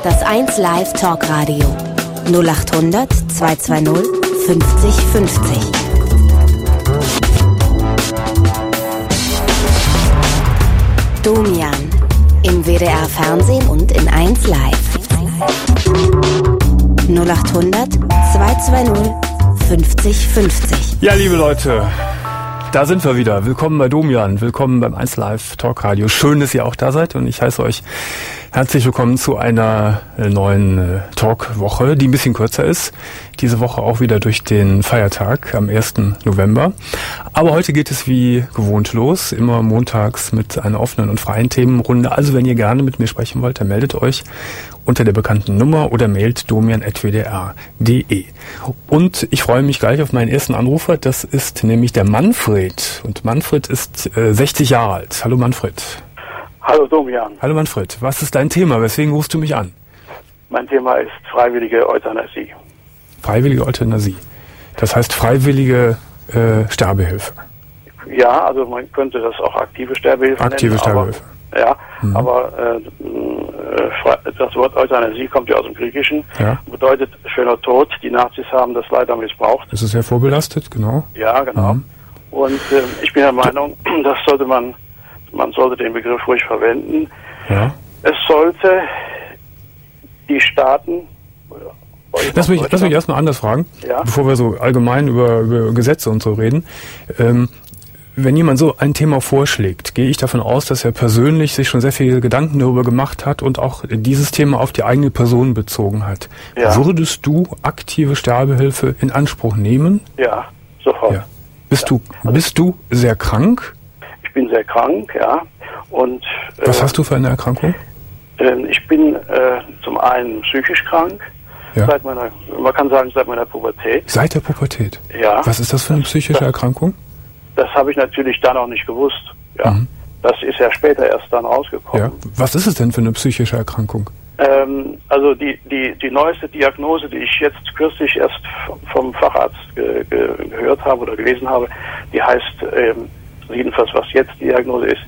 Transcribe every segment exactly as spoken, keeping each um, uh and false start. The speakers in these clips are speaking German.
Das eins Live Talkradio null acht hundert zweihundertzweißig fünfzig fünfzig. Domian im W D R Fernsehen und in eins Live. null acht hundert zweihundertzweißig fünfzig fünfzig. Ja, liebe Leute, da sind wir wieder. Willkommen bei Domian, willkommen beim eins Live Talkradio. Schön, dass ihr auch da seid und ich heiße euch herzlich willkommen zu einer neuen Talkwoche, die ein bisschen kürzer ist. Diese Woche auch wieder durch den Feiertag am ersten November. Aber heute geht es wie gewohnt los, immer montags mit einer offenen und freien Themenrunde. Also wenn ihr gerne mit mir sprechen wollt, dann meldet euch unter der bekannten Nummer oder mailt domian at w d r punkt d e. Und ich freue mich gleich auf meinen ersten Anrufer, das ist nämlich der Manfred. Und Manfred ist äh, sechzig Jahre alt. Hallo Manfred. Hallo Domian. Hallo Manfred, was ist dein Thema? Weswegen rufst du mich an? Mein Thema ist freiwillige Euthanasie. Freiwillige Euthanasie. Das heißt freiwillige äh, Sterbehilfe. Ja, also man könnte das auch aktive Sterbehilfe aktive nennen. Aktive Sterbehilfe. Aber, ja, mhm. aber äh, das Wort Euthanasie kommt ja aus dem Griechischen. Ja. Bedeutet schöner Tod. Die Nazis haben das leider missbraucht. Das ist sehr vorbelastet, genau. Ja, genau. Mhm. Und äh, ich bin der Meinung, das sollte man Man sollte den Begriff ruhig verwenden. Ja. Es sollte die Staaten... Lass mich, lass mich erstmal anders fragen, ja? bevor wir so allgemein über, über Gesetze und so reden. Ähm, wenn jemand so ein Thema vorschlägt, gehe ich davon aus, dass er persönlich sich schon sehr viele Gedanken darüber gemacht hat und auch dieses Thema auf die eigene Person bezogen hat. Ja. Würdest du aktive Sterbehilfe in Anspruch nehmen? Ja, sofort. Ja. Bist, ja. du, bist du sehr krank? Ich bin sehr krank, ja. Und, Was äh, hast du für eine Erkrankung? Äh, ich bin äh, zum einen psychisch krank, ja. seit meiner, man kann sagen, seit meiner Pubertät. Seit der Pubertät? Ja. Was ist das für eine psychische das, Erkrankung? Das habe ich natürlich dann auch nicht gewusst. Ja. Mhm. Das ist ja später erst dann rausgekommen. Ja. Was ist es denn für eine psychische Erkrankung? Ähm, also die, die, die neueste Diagnose, die ich jetzt kürzlich erst vom Facharzt ge, ge, gehört habe oder gelesen habe, die heißt... Ähm, jedenfalls was jetzt die Diagnose ist,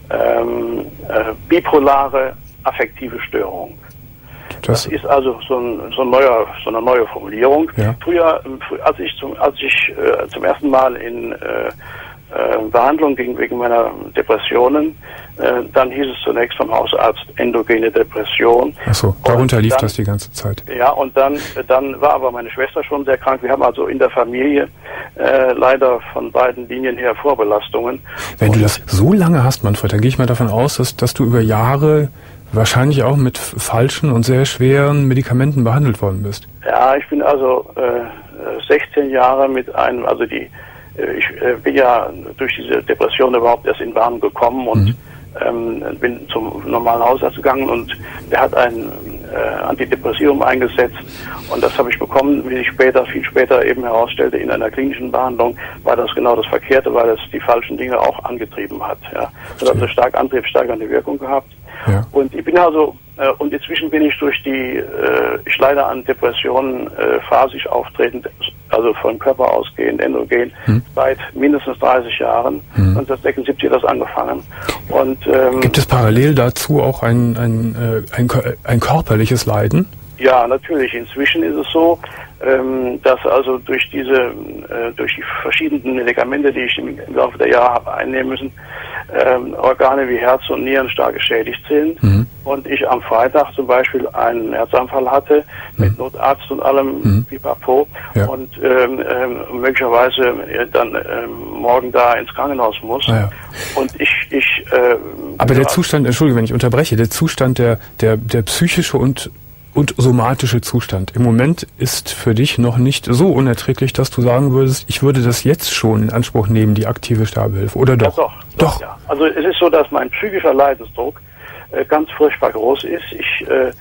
ähm, äh, bipolare affektive Störung. Das, das ist also so, ein, so, ein neuer, so eine neue Formulierung. Ja. Früher, als ich zum, als ich äh, zum ersten Mal in äh, äh, Behandlung ging wegen meiner Depressionen, äh, dann hieß es zunächst vom Hausarzt endogene Depression. Ach so, darunter und lief dann, das die ganze Zeit. Ja, und dann, dann war aber meine Schwester schon sehr krank. Wir haben also in der Familie äh, leider von beiden Linien her Vorbelastungen. Wenn und du das so lange hast, Manfred, dann gehe ich mal davon aus, dass, dass du über Jahre wahrscheinlich auch mit falschen und sehr schweren Medikamenten behandelt worden bist. Ja, ich bin also äh, sechzehn Jahre mit einem, also die Ich äh, bin ja durch diese Depression überhaupt erst in Bahn gekommen und mhm. ähm, bin zum normalen Hausarzt gegangen und der hat ein äh, Antidepressivum eingesetzt und das habe ich bekommen, wie sich später, viel später eben herausstellte, in einer klinischen Behandlung war das genau das Verkehrte, weil es die falschen Dinge auch angetrieben hat. Ja. Das hat eine stark antriebssteigernde Wirkung gehabt. Ja. Und ich bin also, äh, und inzwischen bin ich durch die, äh, ich leide an Depressionen äh, phasisch auftretend, also von Körper ausgehend, endogen, hm. seit mindestens dreißig Jahren. Hm. neunzehnhundertsechsundsiebzig hat das angefangen. Und, ähm, gibt es parallel dazu auch ein, ein, äh, ein, ein körperliches Leiden? Ja, natürlich. Inzwischen ist es so, ähm, dass also durch diese, äh, durch die verschiedenen Medikamente, die ich im, im Laufe der Jahre habe einnehmen müssen, ähm, Organe wie Herz und Nieren stark geschädigt sind. Mhm. Und ich am Freitag zum Beispiel einen Herzanfall hatte, mhm. mit Notarzt und allem, mhm. pipapo, ja. und ähm, ähm, möglicherweise äh, dann ähm, morgen da ins Krankenhaus muss. Ah, ja. Und ich... ich äh, Aber der Zustand, Entschuldigung, wenn ich unterbreche, der Zustand, der, der, der psychische und und somatische Zustand im Moment ist für dich noch nicht so unerträglich, dass du sagen würdest, ich würde das jetzt schon in Anspruch nehmen, die aktive Sterbehilfe, oder doch? Ja, doch, doch. doch ja. Also es ist so, dass mein psychischer Leidensdruck äh, ganz furchtbar groß ist. Ich, äh,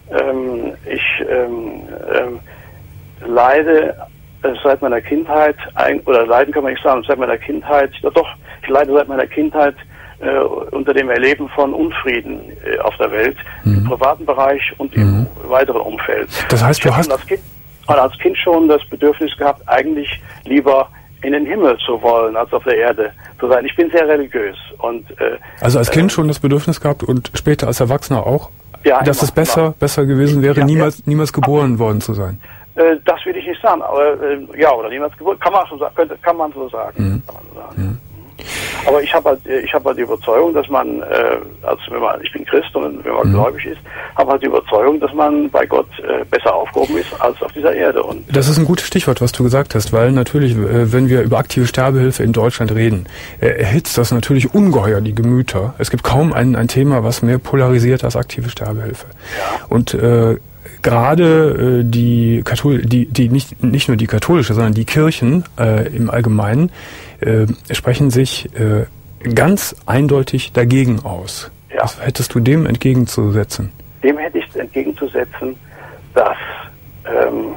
ähm, ich ähm, ähm, leide äh, seit meiner Kindheit, ein, oder leiden kann man nicht sagen, seit meiner Kindheit, ja doch, ich leide seit meiner Kindheit Äh, unter dem Erleben von Unfrieden äh, auf der Welt, mhm. im privaten Bereich und im mhm. weiteren Umfeld. Das heißt, ich du hast als kind, als Kind schon das Bedürfnis gehabt, eigentlich lieber in den Himmel zu wollen, als auf der Erde zu sein. Ich bin sehr religiös. Und, äh, also als Kind äh, schon das Bedürfnis gehabt und später als Erwachsener auch, Ja, dass immer, es besser, immer. besser gewesen wäre, ja, niemals, ja. niemals geboren worden zu sein. Äh, das will ich nicht sagen, aber äh, ja, oder niemals geboren, kann man so sagen, könnte, kann man so sagen. Mhm. Kann man so sagen. Mhm. Aber ich habe halt, ich habe halt die Überzeugung, dass man, äh, also wenn man, ich bin Christ und wenn man mhm. gläubig ist, habe halt die Überzeugung, dass man bei Gott äh, besser aufgehoben ist als auf dieser Erde. Und das ist ein gutes Stichwort, was du gesagt hast, weil natürlich, äh, wenn wir über aktive Sterbehilfe in Deutschland reden, äh, erhitzt das natürlich ungeheuer die Gemüter. Es gibt kaum ein, ein Thema, was mehr polarisiert als aktive Sterbehilfe. Ja. Und äh, gerade äh, die Kathol die die nicht nicht nur die katholische, sondern die Kirchen äh, im Allgemeinen äh, sprechen sich äh, ganz eindeutig dagegen aus. Ja. Was hättest du dem entgegenzusetzen? Dem hätte ich entgegenzusetzen, dass ähm,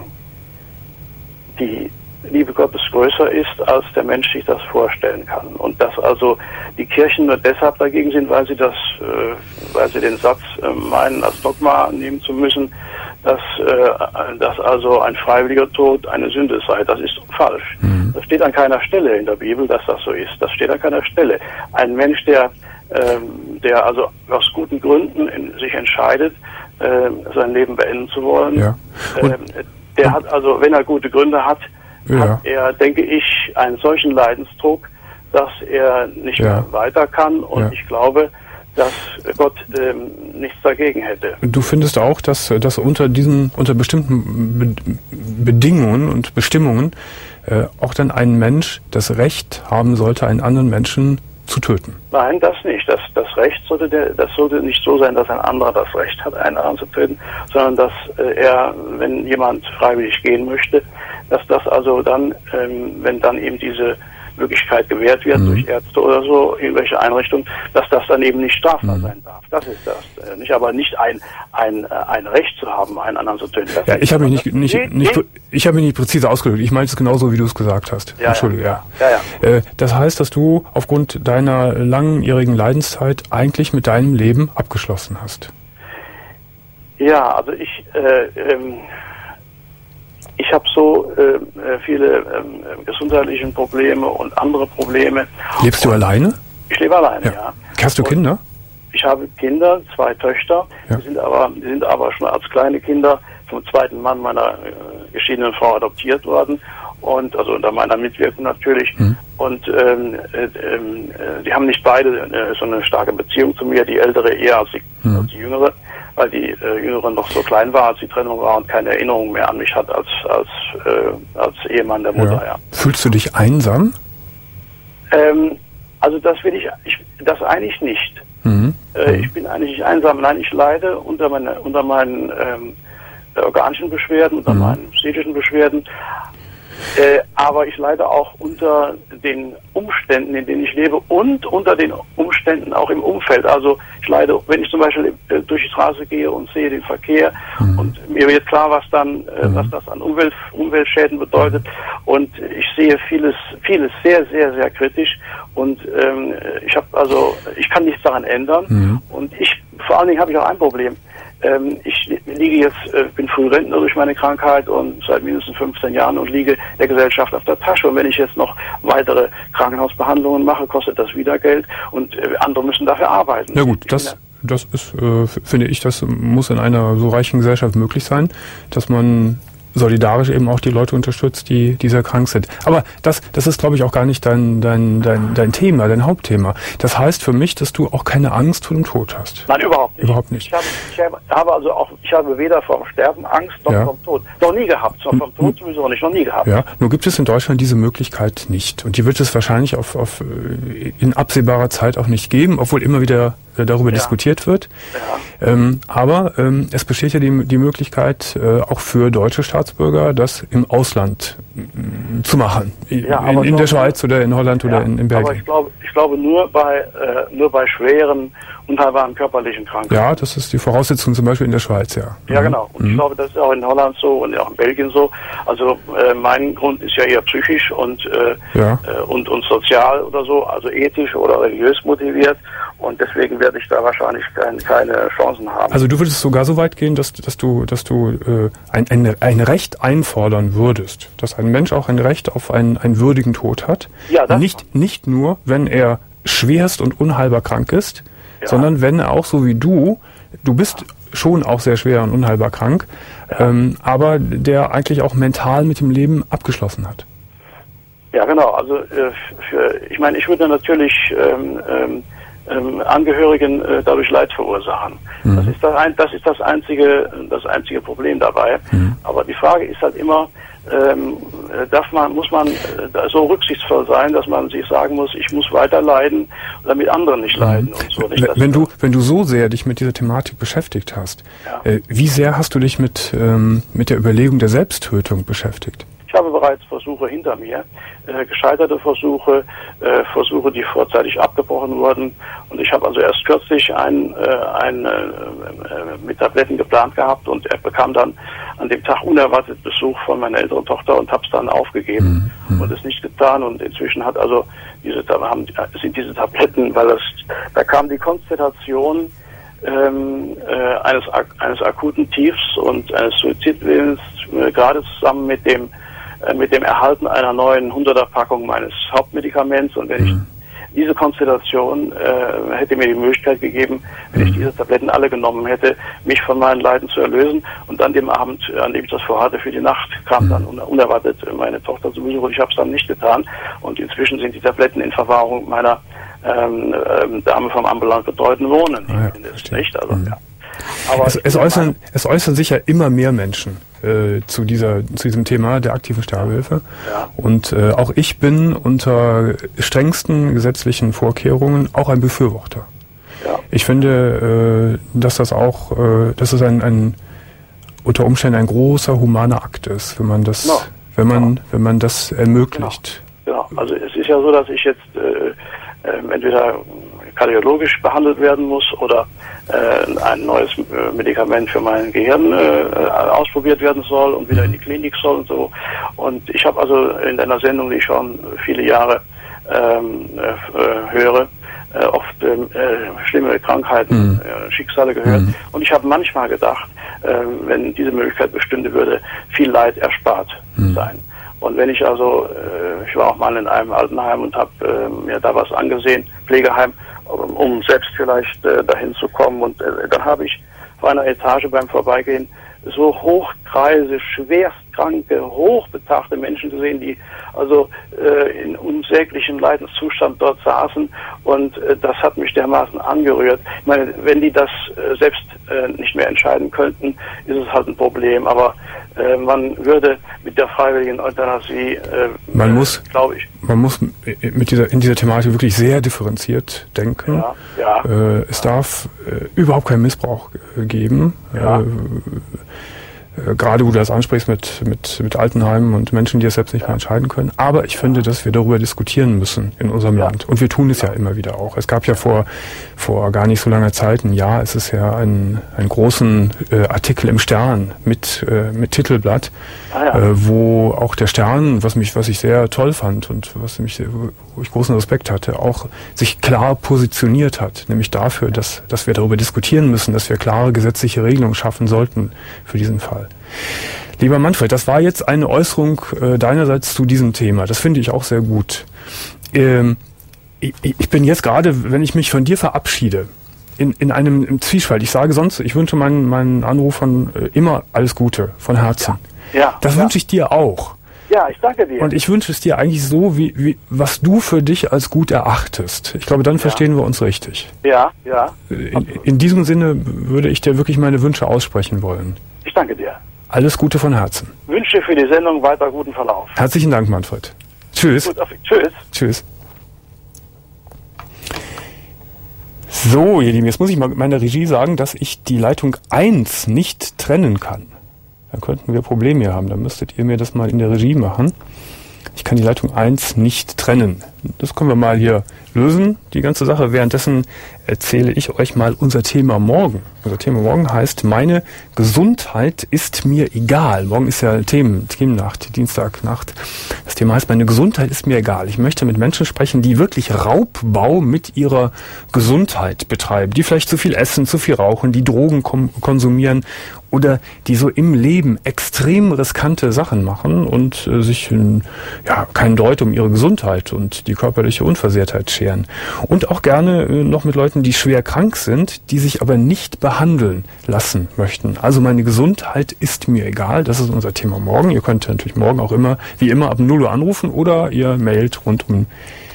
die Liebe Gottes größer ist, als der Mensch sich das vorstellen kann. Und dass also die Kirchen nur deshalb dagegen sind, weil sie das, äh, weil sie den Satz äh, meinen, als Dogma nehmen zu müssen, dass, äh, dass also ein freiwilliger Tod eine Sünde sei. Das ist falsch. Mhm. Das steht an keiner Stelle in der Bibel, dass das so ist. Das steht an keiner Stelle. Ein Mensch, der, ähm, der also aus guten Gründen in, sich entscheidet, äh, sein Leben beenden zu wollen, ja. äh, der hat also, wenn er gute Gründe hat, ja. hat er, denke ich, einen solchen Leidensdruck, dass er nicht ja. mehr weiter kann. Und ja. ich glaube, dass Gott ähm, nichts dagegen hätte. Du findest auch, dass, dass unter diesen, unter bestimmten Be- Bedingungen und Bestimmungen äh, auch dann ein Mensch das Recht haben sollte, einen anderen Menschen zu töten? Nein, das nicht. Das, das Recht sollte der, das sollte nicht so sein, dass ein anderer das Recht hat, einen anderen zu töten, sondern dass äh, er, wenn jemand freiwillig gehen möchte, dass das also dann, ähm, wenn dann eben diese Möglichkeit gewährt wird mhm. durch Ärzte oder so, irgendwelche Einrichtungen, dass das dann eben nicht strafbar mhm. sein darf. Das ist das. Äh, nicht aber nicht ein ein äh, ein Recht zu haben, einen anderen zu töten. Das ja, ich habe mich nicht nicht, nee, nicht nee. ich habe mich nicht präzise ausgedrückt. Ich meine es genauso, wie du es gesagt hast. Ja, Entschuldige, ja. ja. ja, ja. Äh, das heißt, dass du aufgrund deiner langjährigen Leidenszeit eigentlich mit deinem Leben abgeschlossen hast. Ja, also ich äh, ähm, Ich habe so äh, viele äh, gesundheitliche Probleme und andere Probleme. Lebst du und alleine? Ich lebe alleine, ja. ja. Hast du und Kinder? Ich habe Kinder, zwei Töchter. Ja. Die sind aber, die sind aber schon als kleine Kinder vom zweiten Mann meiner äh, geschiedenen Frau adoptiert worden. Und also unter meiner Mitwirkung natürlich. Mhm. Und ähm, äh, äh, die haben nicht beide äh, so eine starke Beziehung zu mir. Die ältere eher als die, mhm. als die jüngere, weil die äh, Jüngere noch so klein war, als die Trennung war und keine Erinnerung mehr an mich hat als als äh, als Ehemann der Mutter. Ja. Ja. Fühlst du dich einsam? Ähm, also das will ich, ich das eigentlich nicht. Mhm. Äh, ich bin eigentlich nicht einsam. Nein, ich leide unter meine unter meinen ähm, organischen Beschwerden, unter mhm. meinen psychischen Beschwerden. Äh, aber ich leide auch unter den Umständen, in denen ich lebe und unter den Umständen auch im Umfeld. Also ich leide, wenn ich zum Beispiel äh, durch die Straße gehe und sehe den Verkehr mhm. und mir wird klar, was dann, äh, mhm. was das an Umwelt, Umweltschäden bedeutet. Und ich sehe vieles, vieles sehr, sehr, sehr kritisch. Und ähm, ich habe also, ich kann nichts daran ändern. Mhm. Und ich, vor allen Dingen habe ich auch ein Problem. Ähm, ich liege jetzt, äh, bin Frührentner durch meine Krankheit und seit mindestens fünfzehn Jahren und liege der Gesellschaft auf der Tasche. Und wenn ich jetzt noch weitere Krankenhausbehandlungen mache, kostet das wieder Geld und äh, andere müssen dafür arbeiten. Ja gut, das, das ist, äh, finde ich, das muss in einer so reichen Gesellschaft möglich sein, dass man solidarisch eben auch die Leute unterstützt, die, die sehr krank sind. Aber das, das ist, glaube ich, auch gar nicht dein, dein, dein, dein Thema, dein Hauptthema. Das heißt für mich, dass du auch keine Angst vor dem Tod hast. Nein, überhaupt nicht. Überhaupt nicht. Ich habe, ich habe also auch, ich habe weder vom Sterben Angst noch ja. vom Tod. Noch nie gehabt. Noch vom Tod sowieso nicht, noch nie gehabt. Ja, nur gibt es in Deutschland diese Möglichkeit nicht. Und die wird es wahrscheinlich auf, auf, in absehbarer Zeit auch nicht geben, obwohl immer wieder darüber ja. diskutiert wird. Ja. Ähm, aber ähm, es besteht ja die, die Möglichkeit, äh, auch für deutsche Staatsbürger, das im Ausland m, zu machen. Ja, in in der Schweiz oder in Holland ja, oder in, in Belgien. Aber ich glaube, ich glaube nur bei äh, nur bei schweren, unheilbaren körperlichen Krankheiten. Ja, das ist die Voraussetzung zum Beispiel in der Schweiz, ja. Ja, genau. Und mhm. ich glaube, das ist auch in Holland so und auch in Belgien so. Also äh, mein Grund ist ja eher psychisch und äh, ja. äh, und und sozial oder so, also ethisch oder religiös motiviert. Und deswegen werde ich da wahrscheinlich kein, keine Chancen haben. Also du würdest sogar so weit gehen, dass, dass du, dass du äh, ein, ein, ein Recht einfordern würdest, dass ein Mensch auch ein Recht auf einen, einen würdigen Tod hat. Ja, das nicht, nicht nur, wenn er schwerst und unheilbar krank ist, ja. sondern wenn er auch so wie du, du bist schon auch sehr schwer und unheilbar krank, ja. ähm, aber der eigentlich auch mental mit dem Leben abgeschlossen hat. Ja, genau. Also äh, für, ich meine, ich würde natürlich ähm, ähm, ähm, Angehörigen äh, dadurch Leid verursachen. Mhm. Das ist das, ein, das ist das einzige, das einzige Problem dabei. Mhm. Aber die Frage ist halt immer, ähm, darf man, muss man äh, so rücksichtsvoll sein, dass man sich sagen muss, ich muss weiter leiden, damit andere nicht leiden. Mhm. Und so. Nicht, wenn du, wenn du so sehr dich mit dieser Thematik beschäftigt hast, ja. äh, wie sehr hast du dich mit ähm, mit der Überlegung der Selbsttötung beschäftigt? Ich habe bereits Versuche hinter mir, äh, gescheiterte Versuche, äh, Versuche, die vorzeitig abgebrochen wurden. Und ich habe also erst kürzlich einen, äh, einen äh, mit Tabletten geplant gehabt und er bekam dann an dem Tag unerwartet Besuch von meiner älteren Tochter und habe es dann aufgegeben mhm. und es nicht getan. Und inzwischen hat also diese haben, sind diese Tabletten, weil das da kam die Konstellation ähm, äh, eines eines akuten Tiefs und eines Suizidwillens äh, gerade zusammen mit dem mit dem Erhalten einer neuen hunderter-Packung meines Hauptmedikaments. Und wenn ich diese Konstellation äh, hätte mir die Möglichkeit gegeben, wenn ich diese Tabletten alle genommen hätte, mich von meinen Leiden zu erlösen. Und an dem Abend, an dem ich das vorhatte für die Nacht, kam dann unerwartet meine Tochter zu Besuch und ich habe es dann nicht getan. Und inzwischen sind die Tabletten in Verwahrung meiner ähm, ähm, Dame vom ambulant betreuten Wohnen. Ah, ja, nicht? Also, mhm. ja. Aber es, es, äußern, es äußern sich ja immer mehr Menschen äh, zu dieser zu diesem Thema der aktiven Sterbehilfe. Ja. Und äh, auch ich bin unter strengsten gesetzlichen Vorkehrungen auch ein Befürworter. Ja. Ich finde, äh, dass das auch, äh, dass es ein, ein unter Umständen ein großer humaner Akt ist, wenn man das, genau. wenn man, genau. wenn man das ermöglicht. Genau. genau. Also es ist ja so, dass ich jetzt äh, äh, entweder kardiologisch behandelt werden muss oder äh, ein neues äh, Medikament für mein Gehirn äh, ausprobiert werden soll und wieder in die Klinik soll und so. Und ich habe also in einer Sendung, die ich schon viele Jahre ähm, äh, höre, äh, oft äh, schlimme Krankheiten, mhm. äh, Schicksale gehört. Mhm. Und ich habe manchmal gedacht, äh, wenn diese Möglichkeit bestünde, würde viel Leid erspart mhm. sein. Und wenn ich also, äh, ich war auch mal in einem Altenheim und habe äh, mir da was angesehen, Pflegeheim, um, um selbst vielleicht äh, dahin zu kommen. Und äh, dann habe ich vor einer Etage beim Vorbeigehen so hochkreise, schwerstkranke, hochbetagte Menschen gesehen, die also äh, in unsäglichem Leidenszustand dort saßen. Und äh, das hat mich dermaßen angerührt. Ich meine, wenn die das äh, selbst äh, nicht mehr entscheiden könnten, ist es halt ein Problem. Aber äh, man würde mit der freiwilligen Euthanasie, äh, man muss, glaube ich, man muss mit dieser in dieser Thematik wirklich sehr differenziert denken. Ja, ja, äh, es ja. darf äh, überhaupt keinen Missbrauch äh, geben. Ja. Äh, Gerade wo du das ansprichst mit, mit, mit Altenheimen und Menschen, die es selbst nicht ja. mehr entscheiden können. Aber ich finde, dass wir darüber diskutieren müssen in unserem ja. Land. Und wir tun es ja. ja immer wieder auch. Es gab ja vor, vor gar nicht so langer Zeit, ein Jahr, es ist ja einen, einen großen äh, Artikel im Stern mit, äh, mit Titelblatt, ah, ja. äh, wo auch der Stern, was mich, was ich sehr toll fand und was mich, wo ich großen Respekt hatte, auch sich klar positioniert hat. Nämlich dafür, dass, dass wir darüber diskutieren müssen, dass wir klare gesetzliche Regelungen schaffen sollten für diesen Fall. Lieber Manfred, das war jetzt eine Äußerung äh, deinerseits zu diesem Thema. Das finde ich auch sehr gut. Ähm, ich, ich bin jetzt gerade, wenn ich mich von dir verabschiede, in, in einem im Zwiespalt. Ich sage sonst, ich wünsche meinen, meinen Anrufern äh, immer alles Gute von Herzen. Ja. Ja, das ja. wünsche ich dir auch. Ja, ich danke dir. Und ich wünsche es dir eigentlich so, wie, wie was du für dich als gut erachtest. Ich glaube, dann ja. verstehen wir uns richtig. Ja, ja. In, in diesem Sinne würde ich dir wirklich meine Wünsche aussprechen wollen. Ich danke dir. Alles Gute von Herzen. Wünsche für die Sendung weiter guten Verlauf. Herzlichen Dank, Manfred. Tschüss. Gut, auf, tschüss. Tschüss. So, ihr Lieben, jetzt muss ich mal mit meiner Regie sagen, dass ich die Leitung eins nicht trennen kann. Da könnten wir Probleme hier haben. Da müsstet ihr mir das mal in der Regie machen. Ich kann die Leitung eins nicht trennen. Das können wir mal hier lösen, die ganze Sache. Währenddessen erzähle ich euch mal unser Thema morgen. Unser Thema morgen heißt, meine Gesundheit ist mir egal. Morgen ist ja Themen, Themennacht, Dienstagnacht. Das Thema heißt, meine Gesundheit ist mir egal. Ich möchte mit Menschen sprechen, die wirklich Raubbau mit ihrer Gesundheit betreiben, die vielleicht zu viel essen, zu viel rauchen, die Drogen kom- konsumieren oder die so im Leben extrem riskante Sachen machen und äh, sich äh, ja keinen Deut um ihre Gesundheit und die körperliche Unversehrtheit scheren. Und auch gerne äh, noch mit Leuten, die schwer krank sind, die sich aber nicht behandeln lassen möchten. Also meine Gesundheit ist mir egal, das ist unser Thema morgen. Ihr könnt natürlich morgen auch immer, wie immer, ab null Uhr anrufen oder ihr mailt rund um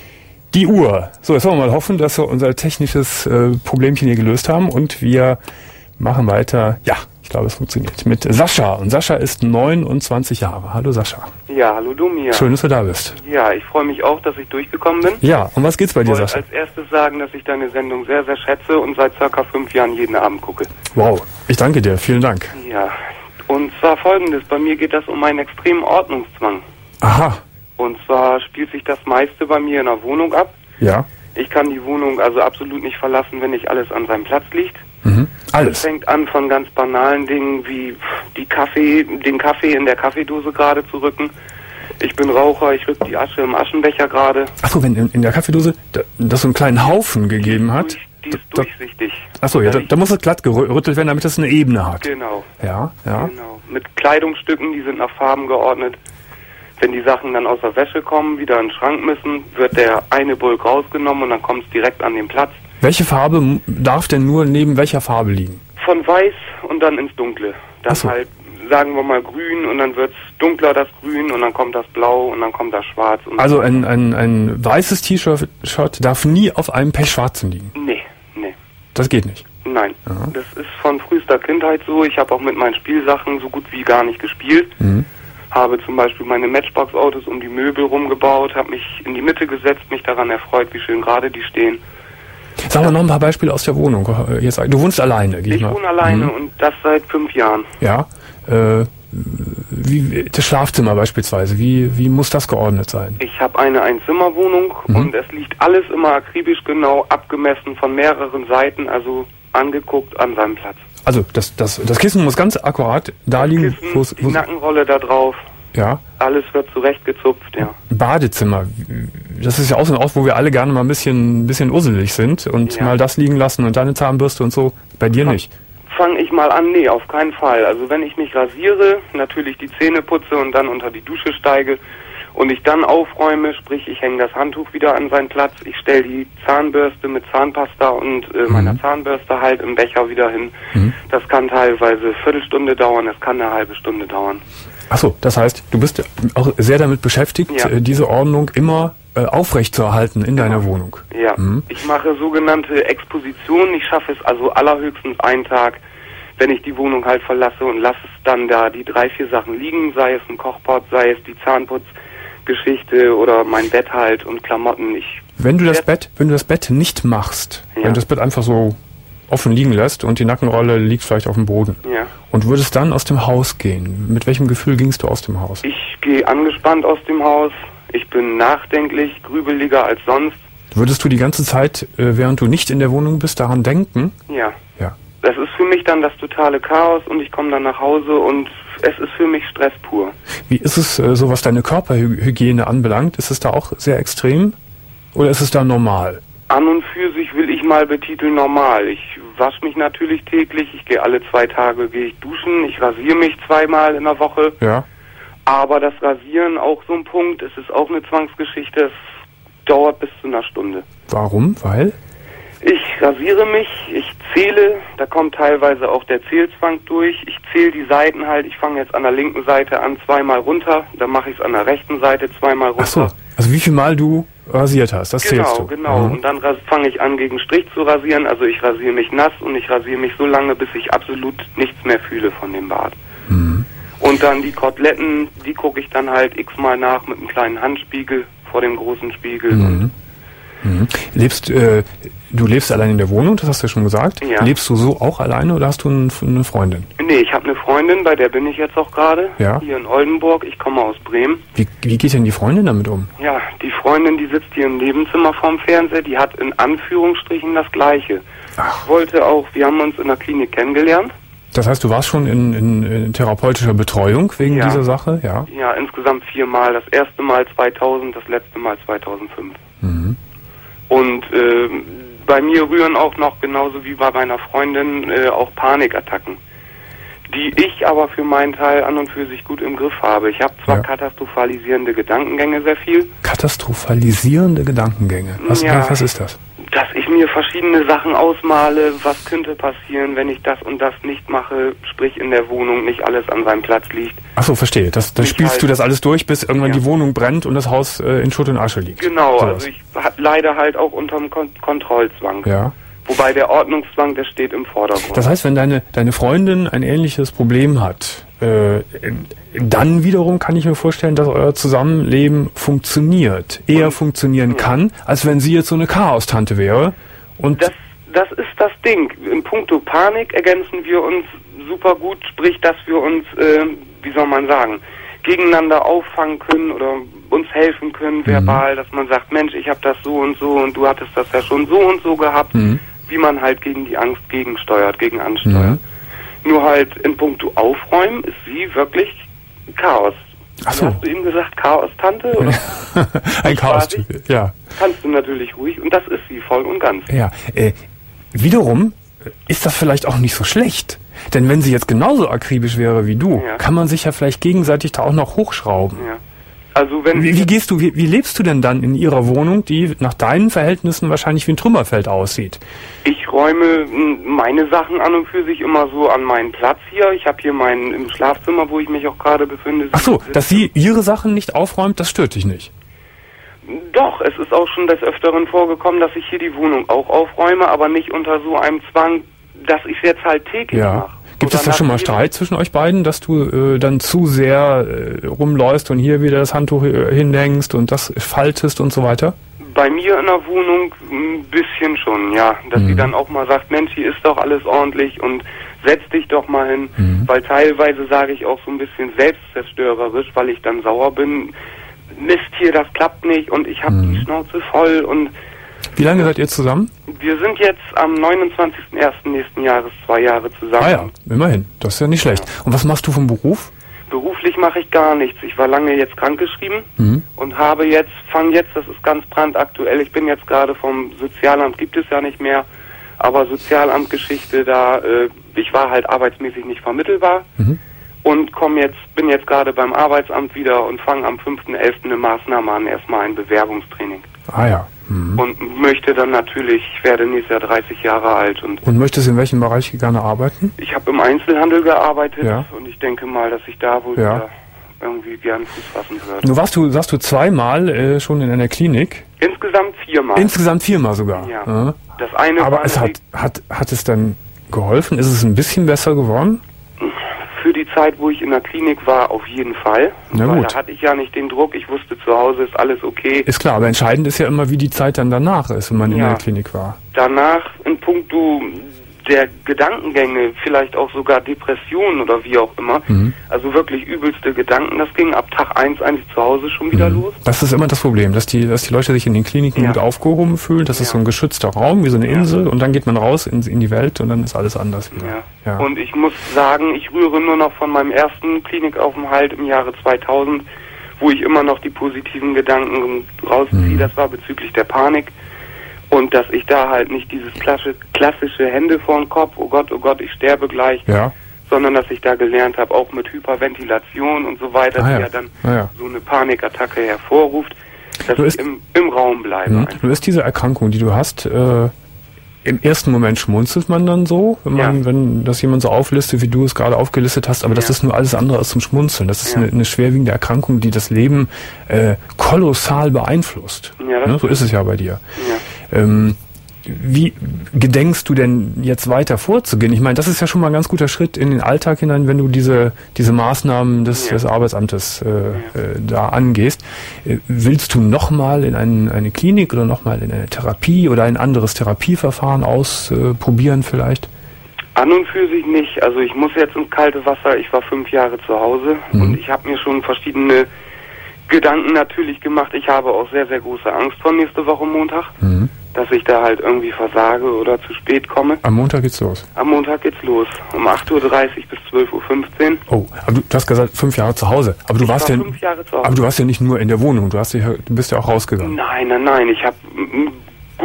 die Uhr. So, jetzt wollen wir mal hoffen, dass wir unser technisches äh, Problemchen hier gelöst haben und wir machen weiter. Ja, ich glaube, es funktioniert. Mit Sascha. Und Sascha ist neunundzwanzig Jahre. Hallo Sascha. Ja, hallo Domir. Schön, dass du da bist. Ja, ich freue mich auch, dass ich durchgekommen bin. Ja, um was geht's bei dir, Ich Sascha? wollte als erstes sagen, dass ich deine Sendung sehr, sehr schätze und seit circa fünf Jahren jeden Abend gucke. Wow, ich danke dir. Vielen Dank. Ja, und zwar folgendes. Bei mir geht das um einen extremen Ordnungszwang. Aha. Und zwar spielt sich das meiste bei mir in der Wohnung ab. Ja. Ich kann die Wohnung also absolut nicht verlassen, wenn nicht alles an seinem Platz liegt. Mhm. Alles. Es fängt an von ganz banalen Dingen wie die Kaffee, den Kaffee in der Kaffeedose gerade zu rücken. Ich bin Raucher, ich rück die Asche im Aschenbecher gerade. Achso, wenn in, in der Kaffeedose da, das so einen kleinen Haufen gegeben hat. Die ist da, durchsichtig. Achso, ja, da, da muss es glatt gerüttelt werden, damit es eine Ebene hat. Genau. Ja, ja. Genau. Mit Kleidungsstücken, die sind nach Farben geordnet. Wenn die Sachen dann aus der Wäsche kommen, wieder in den Schrank müssen, wird der eine Bulk rausgenommen und dann kommt es direkt an den Platz. Welche Farbe m- darf denn nur neben welcher Farbe liegen? Von weiß und dann ins Dunkle. Dann Ach so. halt, sagen wir mal grün und dann wird es dunkler, das Grün, und dann kommt das Blau und dann kommt das Schwarz. Und Also ein, ein, ein weißes T-Shirt Shirt darf nie auf einem Pechschwarzen liegen. Nee, nee. Das geht nicht. Nein, Aha. das ist von frühester Kindheit so. Ich habe auch mit meinen Spielsachen so gut wie gar nicht gespielt. Mhm. Habe zum Beispiel meine Matchbox-Autos um die Möbel rumgebaut, habe mich in die Mitte gesetzt, mich daran erfreut, wie schön gerade die stehen. Sag mal noch ein paar Beispiele aus der Wohnung. Jetzt, du wohnst alleine, geh ich Ich mal. wohne alleine Mhm. und das seit fünf Jahren. Ja. Äh, wie, das Schlafzimmer beispielsweise, wie, wie muss das geordnet sein? Ich habe eine Einzimmerwohnung Mhm. und es liegt alles immer akribisch genau abgemessen von mehreren Seiten, also angeguckt an seinem Platz. Also das, das, das Kissen muss ganz akkurat da liegen. Kissen, wo's- die wo's- Nackenrolle da drauf, ja. alles wird zurechtgezupft, ja. Badezimmer. Das ist ja auch so ein Ort, wo wir alle gerne mal ein bisschen, ein bisschen usselig sind und Ja. mal das liegen lassen und deine Zahnbürste und so. Bei dir Fang- nicht. Fange ich mal an, nee, auf keinen Fall. Also wenn ich mich rasiere, natürlich die Zähne putze und dann unter die Dusche steige und ich dann aufräume, sprich ich hänge das Handtuch wieder an seinen Platz, ich stelle die Zahnbürste mit Zahnpasta und äh, Mhm. meiner Zahnbürste halt im Becher wieder hin. Mhm. Das kann teilweise eine Viertelstunde dauern, es kann eine halbe Stunde dauern. Achso, das heißt, du bist auch sehr damit beschäftigt, Ja. äh, diese Ordnung immer äh, aufrecht zu erhalten in deiner Wohnung. Ja, Mhm. ich mache sogenannte Expositionen. Ich schaffe es also allerhöchstens einen Tag, wenn ich die Wohnung halt verlasse und lasse es dann da die drei, vier Sachen liegen, sei es ein Kochpot, sei es die Zahnputzgeschichte oder mein Bett halt und Klamotten. Ich Wenn du das Ja. Bett, wenn du das Bett nicht machst, Ja. wenn du das Bett einfach so offen liegen lässt und die Nackenrolle liegt vielleicht auf dem Boden ja, und würdest dann aus dem Haus gehen, mit welchem Gefühl gingst du aus dem Haus? ich gehe angespannt aus dem Haus. Ich bin nachdenklich, grübeliger als sonst. Würdest du die ganze Zeit, äh, während du nicht in der Wohnung bist, daran denken? Ja, Ja. das ist für mich dann das totale Chaos und ich komme dann nach Hause und es ist für mich Stress pur. Wie ist es äh, so, was deine Körperhygiene anbelangt? Ist es da auch sehr extrem oder ist es da normal? An und für sich will ich mal betiteln normal. Ich wasche mich natürlich täglich, ich gehe alle zwei Tage gehe ich duschen, ich rasiere mich zweimal in der Woche. Ja. Aber das Rasieren auch so ein Punkt, es ist auch eine Zwangsgeschichte, es dauert bis zu einer Stunde. Warum? Weil? Ich rasiere mich, ich zähle, da kommt teilweise auch der Zählzwang durch. Ich zähle die Seiten halt, ich fange jetzt an der linken Seite an, zweimal runter, dann mache ich es an der rechten Seite zweimal runter. Ach so. Also wie viel Mal du rasiert hast, das Genau, zählst du. genau. Mhm. Und dann ras- fange ich an, gegen Strich zu rasieren. Also ich rasiere mich nass und ich rasiere mich so lange, bis ich absolut nichts mehr fühle von dem Bart. Mhm. Und dann die Koteletten, die gucke ich dann halt x-mal nach mit einem kleinen Handspiegel vor dem großen Spiegel. Mhm. Mhm. Lebst, äh, du lebst allein in der Wohnung, das hast du ja schon gesagt. Ja. Lebst du so auch alleine oder hast du ein, eine Freundin? Nee, ich habe eine Freundin, bei der bin ich jetzt auch gerade. Ja. Hier in Oldenburg. Ich komme aus Bremen. Wie, wie geht denn die Freundin damit um? Ja, die Freundin, die sitzt hier im Nebenzimmer vorm Fernseher, die hat in Anführungsstrichen das Gleiche. Ach. Ich wollte auch, wir haben uns in der Klinik kennengelernt. Das heißt, du warst schon in, in, in therapeutischer Betreuung wegen Ja. dieser Sache? Ja. Ja, insgesamt viermal. Das erste Mal zweitausend, das letzte Mal zweitausendfünf. Mhm. Und äh, bei mir rühren auch noch, genauso wie bei meiner Freundin, äh, auch Panikattacken. die ich aber für meinen Teil an und für sich gut im Griff habe. Ich habe zwar Ja. katastrophalisierende Gedankengänge sehr viel, Katastrophalisierende Gedankengänge. Was, Ja. was ist das? dass ich mir verschiedene Sachen ausmale, was könnte passieren, wenn ich das und das nicht mache, sprich in der Wohnung nicht alles an seinem Platz liegt. Ach so, verstehe. Das, dann Ich spielst halt- du das alles durch, bis irgendwann Ja. die Wohnung brennt und das Haus äh, in Schutt und Asche liegt. Genau, So also ich ha- leide halt auch unterm Kon- Kontrollzwang. Ja. Wobei der Ordnungszwang, der steht im Vordergrund. Das heißt, wenn deine, deine Freundin ein ähnliches Problem hat, äh, dann wiederum kann ich mir vorstellen, dass euer Zusammenleben funktioniert, eher Und- funktionieren ja. kann, als wenn sie jetzt so eine Chaos-Tante wäre. Und Das, das ist das Ding. Im Punkto Panik ergänzen wir uns super gut, sprich, dass wir uns, äh, wie soll man sagen, gegeneinander auffangen können oder uns helfen können, verbal, dass man sagt, Mensch, ich habe das so und so und du hattest das ja schon so und so gehabt, Mhm. wie man halt gegen die Angst gegensteuert, gegen ansteuert. Nur halt in puncto Aufräumen ist sie wirklich Chaos. Ach so. Hast du ihm gesagt, Chaos-Tante? Oder ein Chaos. quasi? Ja. kannst du natürlich ruhig und das ist sie voll und ganz. Ja. Äh, wiederum ist das vielleicht auch nicht so schlecht. Denn wenn sie jetzt genauso akribisch wäre wie du, Ja. kann man sich ja vielleicht gegenseitig da auch noch hochschrauben. Ja. Also wenn Wie, wie gehst du, wie, wie lebst du denn dann in ihrer Wohnung, die nach deinen Verhältnissen wahrscheinlich wie ein Trümmerfeld aussieht? ich räume m, meine Sachen an und für sich immer so an meinen Platz hier. Ich habe hier mein im Schlafzimmer, wo ich mich auch gerade befinde. Ach so, sitze- dass sie ihre Sachen nicht aufräumt, das stört dich nicht. Doch, es ist auch schon des Öfteren vorgekommen, dass ich hier die Wohnung auch aufräume, aber nicht unter so einem Zwang, dass ich es jetzt halt täglich Ja. mache. Gibt es Oder da schon mal nach jedem- Streit zwischen euch beiden, dass du äh, dann zu sehr äh, rumläufst und hier wieder das Handtuch äh, hinhängst und das faltest und so weiter? Bei mir in der Wohnung ein bisschen schon, ja. Dass Mhm. sie dann auch mal sagt, Mensch, hier ist doch alles ordentlich und setz dich doch mal hin. Mhm. Weil teilweise sage ich auch so ein bisschen selbstzerstörerisch, weil ich dann sauer bin. Mist hier, das klappt nicht und ich habe Mhm. die Schnauze voll und Wie lange seid ihr zusammen? wir sind jetzt am neunundzwanzigsten ersten nächsten Jahres zwei Jahre zusammen. Ah ja, immerhin. Das ist ja nicht schlecht. Und was machst du vom Beruf? Beruflich mache ich gar nichts. Ich war lange jetzt krankgeschrieben Mhm. und habe jetzt, fange jetzt, das ist ganz brandaktuell, ich bin jetzt gerade vom Sozialamt, gibt es ja nicht mehr, aber Sozialamtgeschichte, da, äh, ich war halt arbeitsmäßig nicht vermittelbar Mhm. und komme jetzt, bin jetzt gerade beim Arbeitsamt wieder und fange am fünften elften eine Maßnahme an, erstmal ein Bewerbungstraining. Ah ja. Mhm. Und möchte dann natürlich, ich werde nächstes Jahr dreißig Jahre alt und Und möchtest in welchem Bereich gerne arbeiten? ich habe im Einzelhandel gearbeitet Ja. und ich denke mal, dass ich da wohl Ja. wieder irgendwie gern Fuß fassen würde. Nun warst du, sagst du zweimal äh, schon in einer Klinik. Insgesamt viermal. Insgesamt viermal sogar. Ja. Ja. Das eine Aber war es eine- hat, hat, hat es dann geholfen? Ist es ein bisschen besser geworden? für die Zeit, wo ich in der Klinik war, auf jeden Fall. Na Weil gut. da hatte ich ja nicht den Druck. Ich wusste, zu Hause ist alles okay. Ist klar, aber entscheidend ist ja immer, wie die Zeit dann danach ist, wenn man in Ja. der Klinik war. Danach, in puncto der Gedankengänge, vielleicht auch sogar Depressionen oder wie auch immer, Mhm. also wirklich übelste Gedanken, das ging ab Tag eins eigentlich zu Hause schon wieder Mhm. los. Das ist immer das Problem, dass die, dass die Leute sich in den Kliniken Ja. gut aufgehoben fühlen. Das ist Ja. so ein geschützter Raum, wie so eine Ja. Insel, und dann geht man raus in, in die Welt und dann ist alles anders wieder. Ja. Ja. Und ich muss sagen, ich rühre nur noch von meinem ersten Klinikaufenthalt im Jahre zweitausend, wo ich immer noch die positiven Gedanken rausziehe. Mhm. Das war bezüglich der Panik. Und dass ich da halt nicht dieses klassische, klassische Hände vor den Kopf, oh Gott, oh Gott, ich sterbe gleich, ja. sondern dass ich da gelernt habe, auch mit Hyperventilation und so weiter, Ah, ja. die ja dann Ah, ja. so eine Panikattacke hervorruft, dass Du ich ist- im, im Raum bleibe. Mhm. einfach. Nur ist diese Erkrankung, die du hast, äh, im ersten Moment schmunzelt man dann so, wenn man, Ja. wenn das jemand so auflistet, wie du es gerade aufgelistet hast, aber das Ja. ist nur alles andere als zum Schmunzeln. Das ist Ja. eine, eine schwerwiegende Erkrankung, die das Leben äh, kolossal beeinflusst. Ja, das Ne? So ist es ja bei dir. Ja. Ähm, wie gedenkst du denn jetzt weiter vorzugehen? Ich meine, das ist ja schon mal ein ganz guter Schritt in den Alltag hinein, wenn du diese diese Maßnahmen des, Ja. des Arbeitsamtes äh, äh, da angehst. Äh, willst du nochmal in ein, eine Klinik oder nochmal in eine Therapie oder ein anderes Therapieverfahren ausprobieren vielleicht? An und für sich nicht. Also ich muss jetzt ins kalte Wasser. Ich war fünf Jahre zu Hause Mhm. und ich habe mir schon verschiedene Gedanken natürlich gemacht. Ich habe auch sehr, sehr große Angst vor nächste Woche Montag, Mhm. dass ich da halt irgendwie versage oder zu spät komme. Am Montag geht's los. Am Montag geht's los. Um acht Uhr dreißig bis zwölf Uhr fünfzehn. Oh, aber du, du hast gesagt fünf Jahre zu Hause. Aber du Ich warst war ja, fünf Jahre zu Hause. aber du warst ja nicht nur in der Wohnung. Du hast ja, du bist ja auch rausgegangen. Nein, nein, nein. Ich habe einen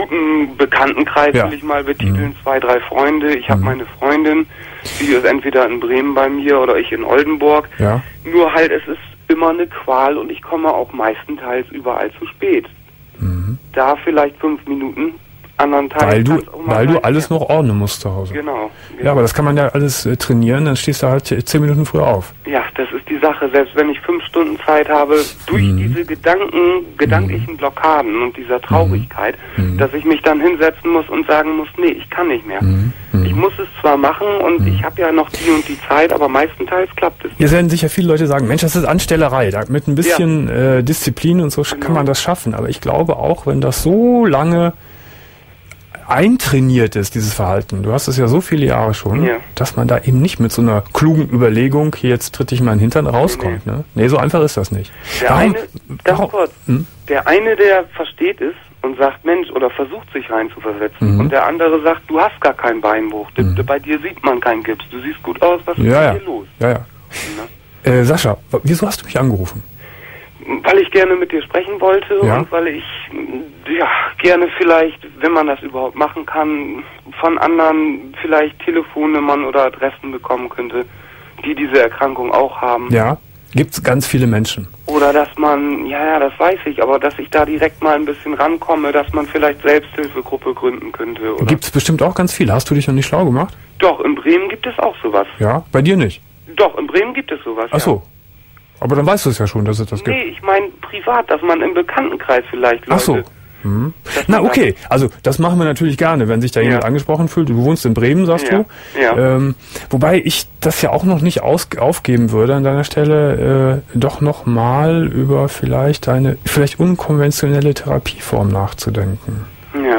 guten Bekanntenkreis, ja. will ich mal betiteln, mhm. zwei, drei Freunde. Ich habe mhm. meine Freundin, die ist entweder in Bremen bei mir oder ich in Oldenburg. Ja. Nur halt, es ist immer eine Qual und ich komme auch meistenteils überall zu spät. Mhm. Da vielleicht fünf Minuten, andernteils. Weil du, kann's auch mal weil du sein. alles noch ordnen musst zu Hause. Genau, genau. Ja, aber das kann man ja alles äh, trainieren, dann stehst du halt zehn Minuten früher auf. Ja, das ist die Sache. Selbst wenn ich fünf Stunden Zeit habe, durch Mhm. diese Gedanken, gedanklichen Blockaden und dieser Traurigkeit, Mhm. dass ich mich dann hinsetzen muss und sagen muss, nee, ich kann nicht mehr. Mhm. Ich muss es zwar machen und Mhm. ich habe ja noch die und die Zeit, aber meistenteils klappt es. Hier werden sicher viele Leute sagen, Mensch, das ist Anstellerei. Da, mit ein bisschen ja. äh, Disziplin und so genau. kann man das schaffen. Aber ich glaube auch, wenn das so lange eintrainiert ist, dieses Verhalten, du hast es ja so viele Jahre schon, ja. dass man da eben nicht mit so einer klugen Überlegung, hier jetzt tritt ich mal in den Hintern, rauskommt. Nee, nee. Ne? Nee, so einfach ist das nicht. Der warum, eine, ganz warum, kurz, hm? der eine, der versteht es und sagt, Mensch, oder versucht sich reinzuversetzen. Mhm. Und der andere sagt, du hast gar keinen Beinbruch. Mhm. Bei dir sieht man keinen Gips. Du siehst gut aus, was ist ja, ja. hier los? Ja, ja. Äh, Sascha, wieso hast du mich angerufen? Weil ich gerne mit dir sprechen wollte ja? und weil ich ja gerne vielleicht, wenn man das überhaupt machen kann, von anderen vielleicht Telefonnummern oder Adressen bekommen könnte, die diese Erkrankung auch haben. Ja, gibt's ganz viele Menschen. Oder dass man, ja, ja, das weiß ich, aber dass ich da direkt mal ein bisschen rankomme, dass man vielleicht Selbsthilfegruppe gründen könnte. Oder? Gibt's bestimmt auch ganz viele. Hast du dich noch nicht schlau gemacht? Doch, in Bremen gibt es auch sowas. Ja, bei dir nicht? Doch, in Bremen gibt es sowas. Ach so. Ja. Aber dann weißt du es ja schon, dass es das gibt. Nee, ich meine privat, dass man im Bekanntenkreis vielleicht Leute... Ach so. Mhm. Na okay, also das machen wir natürlich gerne, wenn sich da jemand ja. angesprochen fühlt. Du wohnst in Bremen, sagst ja. du. Ja. Ähm, wobei ich das ja auch noch nicht aus, aufgeben würde an deiner Stelle, äh, doch nochmal über vielleicht eine vielleicht unkonventionelle Therapieform nachzudenken. Ja.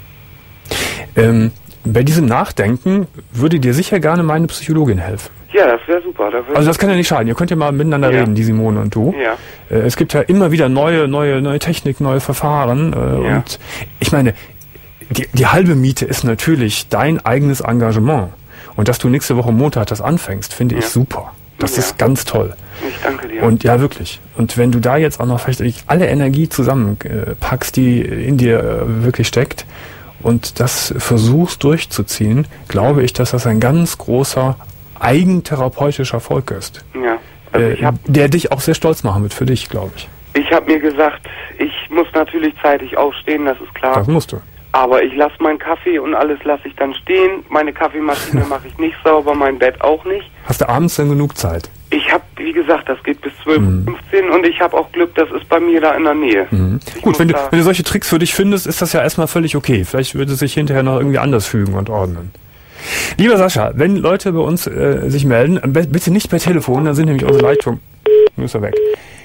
Ähm, bei diesem Nachdenken würde dir sicher gerne meine Psychologin helfen. Ja, das wäre super. Das wär also das kann ja nicht schaden. Ihr könnt ja mal miteinander ja. reden, die Simone und du. Ja. Äh, es gibt ja immer wieder neue, neue, neue Technik, neue Verfahren. Äh, ja. Und ich meine, die, die halbe Miete ist natürlich dein eigenes Engagement. Und dass du nächste Woche Montag das anfängst, finde ja. ich super. Das ja. ist ganz toll. Ich danke dir. Und ja, wirklich. Und wenn du da jetzt auch noch vielleicht alle Energie zusammenpackst, die in dir äh, wirklich steckt, und das versuchst durchzuziehen, glaube ich, dass das ein ganz großer eigentherapeutischer Erfolg ist. Ja. Also äh, ich hab, der dich auch sehr stolz machen wird für dich, glaube ich. Ich habe mir gesagt, ich muss natürlich zeitig aufstehen, das ist klar. Das musst du. Aber ich lasse meinen Kaffee und alles lasse ich dann stehen. Meine Kaffeemaschine mache ich nicht sauber, mein Bett auch nicht. Hast du abends dann genug Zeit? Ich habe, wie gesagt, das geht bis zwölf Uhr fünfzehn mhm. und ich habe auch Glück, das ist bei mir da in der Nähe. Mhm. Gut, wenn du, wenn du solche Tricks für dich findest, ist das ja erstmal völlig okay. Vielleicht würde es sich hinterher noch irgendwie anders fügen und ordnen. Lieber Sascha, wenn Leute bei uns äh, sich melden, bitte nicht per Telefon, dann sind nämlich unsere Leitungen. Nun ist er weg.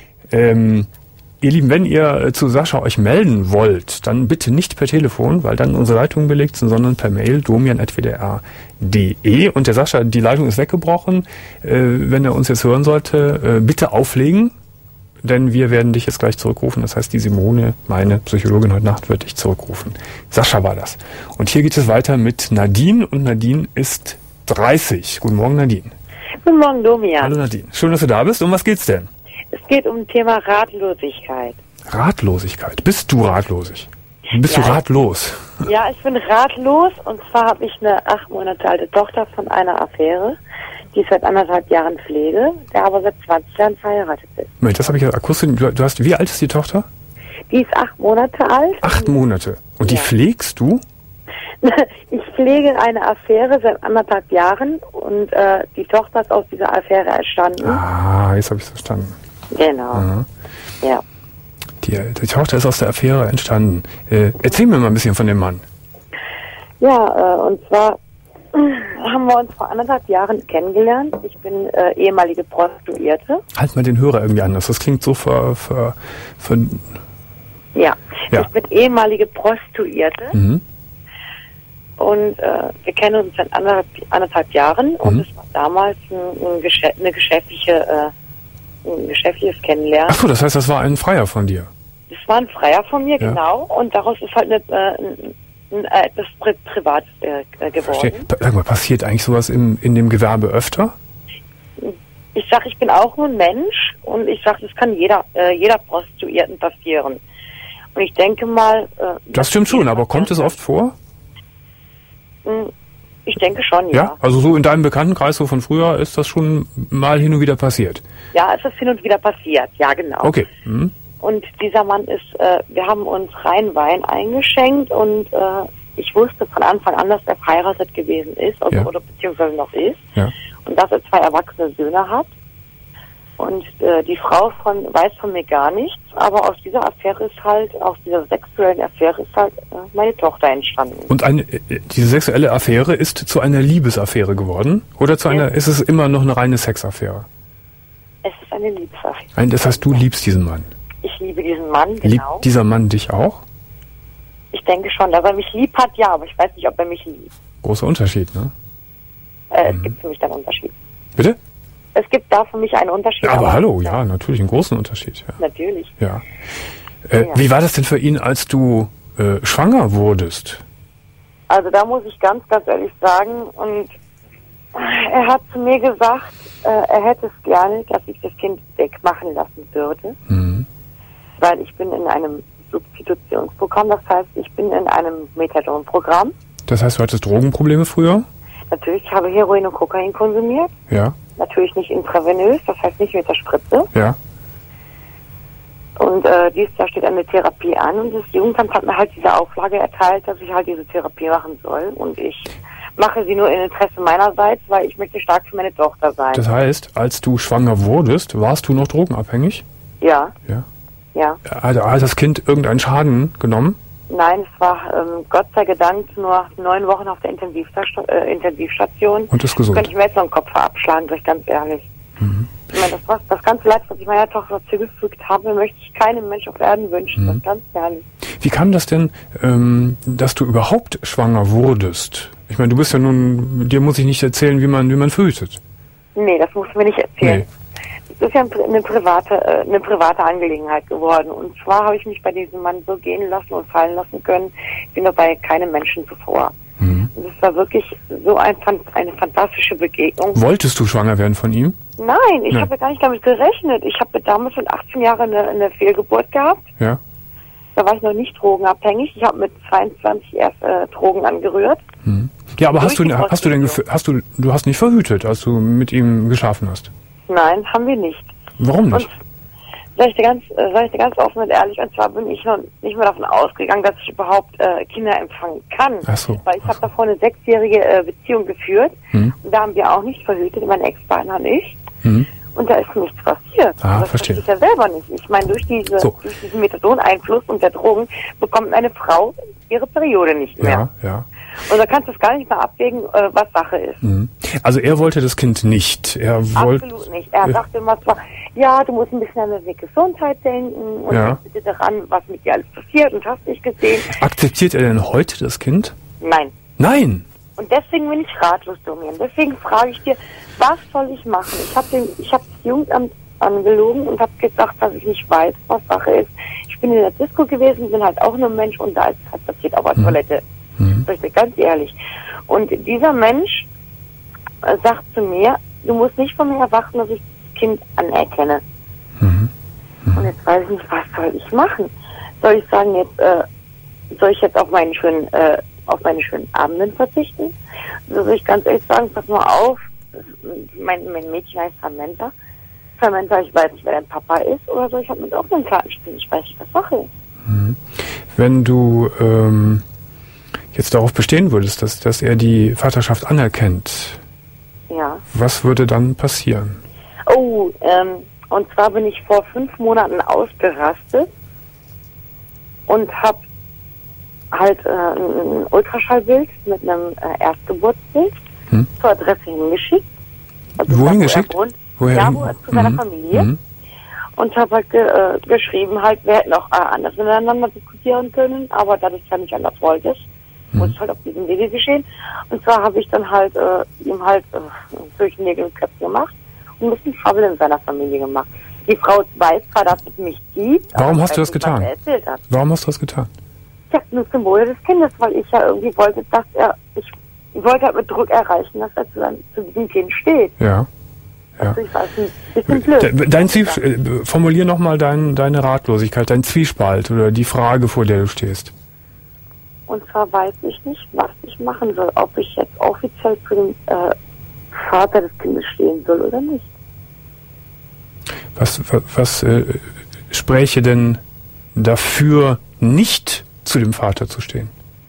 Ähm, ihr Lieben, wenn ihr zu Sascha euch melden wollt, dann bitte nicht per Telefon, weil dann unsere Leitungen belegt sind, sondern per Mail domian at w d r punkt d e. Und der Sascha, die Leitung ist weggebrochen. Äh, wenn er uns jetzt hören sollte, äh, bitte auflegen, denn wir werden dich jetzt gleich zurückrufen. Das heißt, die Simone, meine Psychologin heute Nacht, wird dich zurückrufen. Sascha war das. Und hier geht es weiter mit Nadine und Nadine ist dreißig. Guten Morgen, Nadine. Guten Morgen, Domian. Hallo Nadine. Schön, dass du da bist. Um was geht's denn? Es geht um das Thema Ratlosigkeit. Ratlosigkeit. Bist du ratlosig? Bist ja, du ratlos? Ja, ich bin ratlos. Und zwar habe ich eine acht Monate alte Tochter von einer Affäre, die ich seit anderthalb Jahren pflege, der aber seit zwanzig Jahren verheiratet ist. Moment, das habe ich ja akustisch. Du hast, wie alt ist die Tochter? Die ist acht Monate alt. Acht Monate. Und die ja. pflegst du? Ich pflege eine Affäre seit anderthalb Jahren und äh, die Tochter ist aus dieser Affäre entstanden. Ah, jetzt habe ich es verstanden. Genau. Mhm. Ja. Die, die Tochter ist aus der Affäre entstanden. Äh, erzähl mir mal ein bisschen von dem Mann. Ja, äh, und zwar haben wir uns vor anderthalb Jahren kennengelernt. Ich bin äh, ehemalige Prostituierte. Halt mal den Hörer irgendwie anders. Das klingt so ver... ver, ver ja. ja, ich bin ehemalige Prostituierte. Mhm. Und äh, wir kennen uns seit anderthalb, anderthalb Jahren. Mhm. Und es war damals ein, ein Geschä- eine geschäftliche... Äh, ein geschäftliches Kennenlernen. Ach so, das heißt, das war ein Freier von dir? Das war ein Freier von mir, ja. genau. Und daraus ist halt eine, äh, ein, ein, ein, etwas pri- privat äh, geworden. Verstehe. Sag mal, passiert eigentlich sowas im, in dem Gewerbe öfter? Ich sag, ich bin auch nur ein Mensch und ich sag, das kann jeder, äh, jeder Prostituierten passieren. Und ich denke mal... Äh, das stimmt schon, aber kommt es oft vor? Ich denke schon, ja. Ja, also so in deinem Bekanntenkreis so von früher ist das schon mal hin und wieder passiert? Ja, es ist hin und wieder passiert, ja genau. Okay. Mhm. Und dieser Mann ist, äh, wir haben uns rein Wein eingeschenkt und äh, ich wusste von Anfang an, dass er verheiratet gewesen ist, also, ja. oder beziehungsweise noch ist. Ja. Und dass er zwei erwachsene Söhne hat. Und äh, die Frau von weiß von mir gar nichts, aber aus dieser Affäre ist halt, aus dieser sexuellen Affäre ist halt äh, meine Tochter entstanden. Und eine, diese sexuelle Affäre ist zu einer Liebesaffäre geworden? Oder zu einer, ja. ist es immer noch eine reine Sexaffäre? Es ist eine Liebesaffäre. Ein, das heißt, du liebst diesen Mann? Ich liebe diesen Mann, genau. Liebt dieser Mann dich auch? Ich denke schon, dass er mich lieb hat, ja, aber ich weiß nicht, ob er mich liebt. Großer Unterschied, ne? Äh, mhm. Es gibt für mich dann einen Unterschied. Bitte? Es gibt da für mich einen Unterschied. Ja, aber, aber hallo, ja, ja, natürlich einen großen Unterschied. Ja. Natürlich. Ja. Äh, ja. Wie war das denn für ihn, als du äh, schwanger wurdest? Also da muss ich ganz, ganz ehrlich sagen, und er hat zu mir gesagt, äh, er hätte es gerne, dass ich das Kind wegmachen lassen würde, mhm. weil ich bin in einem Substitutionsprogramm, das heißt, ich bin in einem Methadon-Programm. Das heißt, du hattest Drogenprobleme früher? Natürlich, ich habe Heroin und Kokain konsumiert. Ja. Natürlich nicht intravenös, das heißt nicht mit der Spritze. Ja. Und äh, dieses Jahr steht eine Therapie an und das Jugendamt hat mir halt diese Auflage erteilt, dass ich halt diese Therapie machen soll. Und ich mache sie nur im Interesse meinerseits, weil ich möchte stark für meine Tochter sein. Das heißt, als du schwanger wurdest, warst du noch drogenabhängig? Ja. Ja. Ja. Also hat das Kind irgendeinen Schaden genommen? Nein, es war ähm, Gott sei Dank nur neun Wochen auf der Intensivstation. Äh, Intensivstation. Und ist gesund? Könnte ich mir jetzt noch den Kopf abschlagen, sag ich ganz ehrlich. Mhm. Ich meine, das, was, das ganze Leid, was ich meiner Tochter zugefügt habe, möchte ich keinem Mensch auf Erden wünschen. Mhm. Das ist ganz ehrlich. Wie kam das denn, ähm, dass du überhaupt schwanger wurdest? Ich meine, du bist ja nun, dir muss ich nicht erzählen, wie man, wie man verhütet. Nee, das musst du mir nicht erzählen. Nee. Das ist ja eine private, eine private Angelegenheit geworden. Und zwar habe ich mich bei diesem Mann so gehen lassen und fallen lassen können, wie noch bei keinem Menschen zuvor. Mhm. Und es war wirklich so ein, eine fantastische Begegnung. Wolltest du schwanger werden von ihm? Nein, ich Nein. habe gar nicht damit gerechnet. Ich habe damals mit achtzehn Jahren eine, eine Fehlgeburt gehabt. Ja. Da war ich noch nicht drogenabhängig. Ich habe mit zweiundzwanzig erst äh, Drogen angerührt. Mhm. Ja, aber hast du, hast du denn, hast du, du hast nicht verhütet, als du mit ihm geschlafen hast? Nein, haben wir nicht. Warum nicht? Und sag ich dir ganz, äh, sag ich dir ganz offen und ehrlich, und zwar bin ich noch nicht mehr davon ausgegangen, dass ich überhaupt äh, Kinder empfangen kann. Ach so. Weil ich habe davor eine sechsjährige äh, Beziehung geführt hm. und da haben wir auch nicht verhütet, mein Ex-Partner und ich. Hm. Und da ist nichts passiert. Ah, das verstehe. verstehe ich ja selber nicht. Ich meine, durch diese, so. durch diesen Methadon-Einfluss und der Drogen bekommt eine Frau ihre Periode nicht mehr. Ja, ja. Und da kannst du es gar nicht mehr abwägen, äh, was Sache ist. Mhm. Also er wollte das Kind nicht. Er wollte. Absolut nicht. Er sagte immer zwar, ja, du musst ein bisschen an deine Gesundheit denken und ja. denk bitte daran, was mit dir alles passiert und hast dich gesehen. Akzeptiert er denn heute das Kind? Nein. Nein! Und deswegen bin ich ratlos, Domian. Deswegen frage ich dir, was soll ich machen? Ich habe ich hab das Jugendamt angelogen und habe gesagt, dass ich nicht weiß, was Sache ist. Ich bin in der Disco gewesen, bin halt auch nur Mensch und da ist halt passiert auf der mhm. Toilette. Mhm. Sag ich dir ganz ehrlich. Und dieser Mensch äh, sagt zu mir, du musst nicht von mir erwarten, dass ich das Kind anerkenne. Mhm. Mhm. Und jetzt weiß ich nicht, was soll ich machen? Soll ich sagen, jetzt äh, soll ich jetzt auf meinen schönen, äh, auf meine schönen Abenden verzichten? Also soll ich ganz ehrlich sagen, pass mal auf, mein, mein Mädchen heißt Samantha. Samantha, ich weiß nicht, wer dein Papa ist, oder soll ich halt mit offenen Karten spielen? Ich weiß nicht, was Sache ist. Mhm. Wenn du ähm, jetzt darauf bestehen würdest, dass, dass er die Vaterschaft anerkennt, ja. Was würde dann passieren? Oh, ähm, und zwar bin ich vor fünf Monaten ausgerastet und habe halt äh, ein Ultraschallbild mit einem äh, Erstgeburtsbild hm? zur Adresse hingeschickt. Also Wohin da, geschickt? Wo er wohnt, Woher ja, hin? wo er zu seiner mhm. Familie. Mhm. Und habe halt ge, äh, geschrieben, halt, wir hätten auch äh, anders miteinander diskutieren können, aber da du es ja nicht anders wolltest, mhm. muss es halt auf diesem Wege geschehen. Und zwar habe ich dann halt äh, ihm halt äh, durch Nägel und Köpfe gemacht und ein bisschen Trouble in seiner Familie gemacht. Die Frau weiß zwar, dass es mich gibt. Warum aber hast du das nicht, getan? was er erzählt hat. Warum hast du das getan? Ich habe nur Symbole des Kindes, weil ich ja irgendwie wollte, dass er, ich, ich wollte halt mit Druck erreichen, dass er zu, seinem, zu diesem Kind steht. Ja. Ja. Also ich weiß nicht, bisschen blöd. Dein Zwief- äh, formulier nochmal dein, deine Ratlosigkeit, dein Zwiespalt oder die Frage, vor der du stehst. Und zwar weiß ich nicht, was ich machen soll. Ob ich jetzt offiziell zu dem äh, Vater des Kindes stehen soll oder nicht. Was, was, was äh, spräche denn dafür, nicht zu dem Vater zu stehen?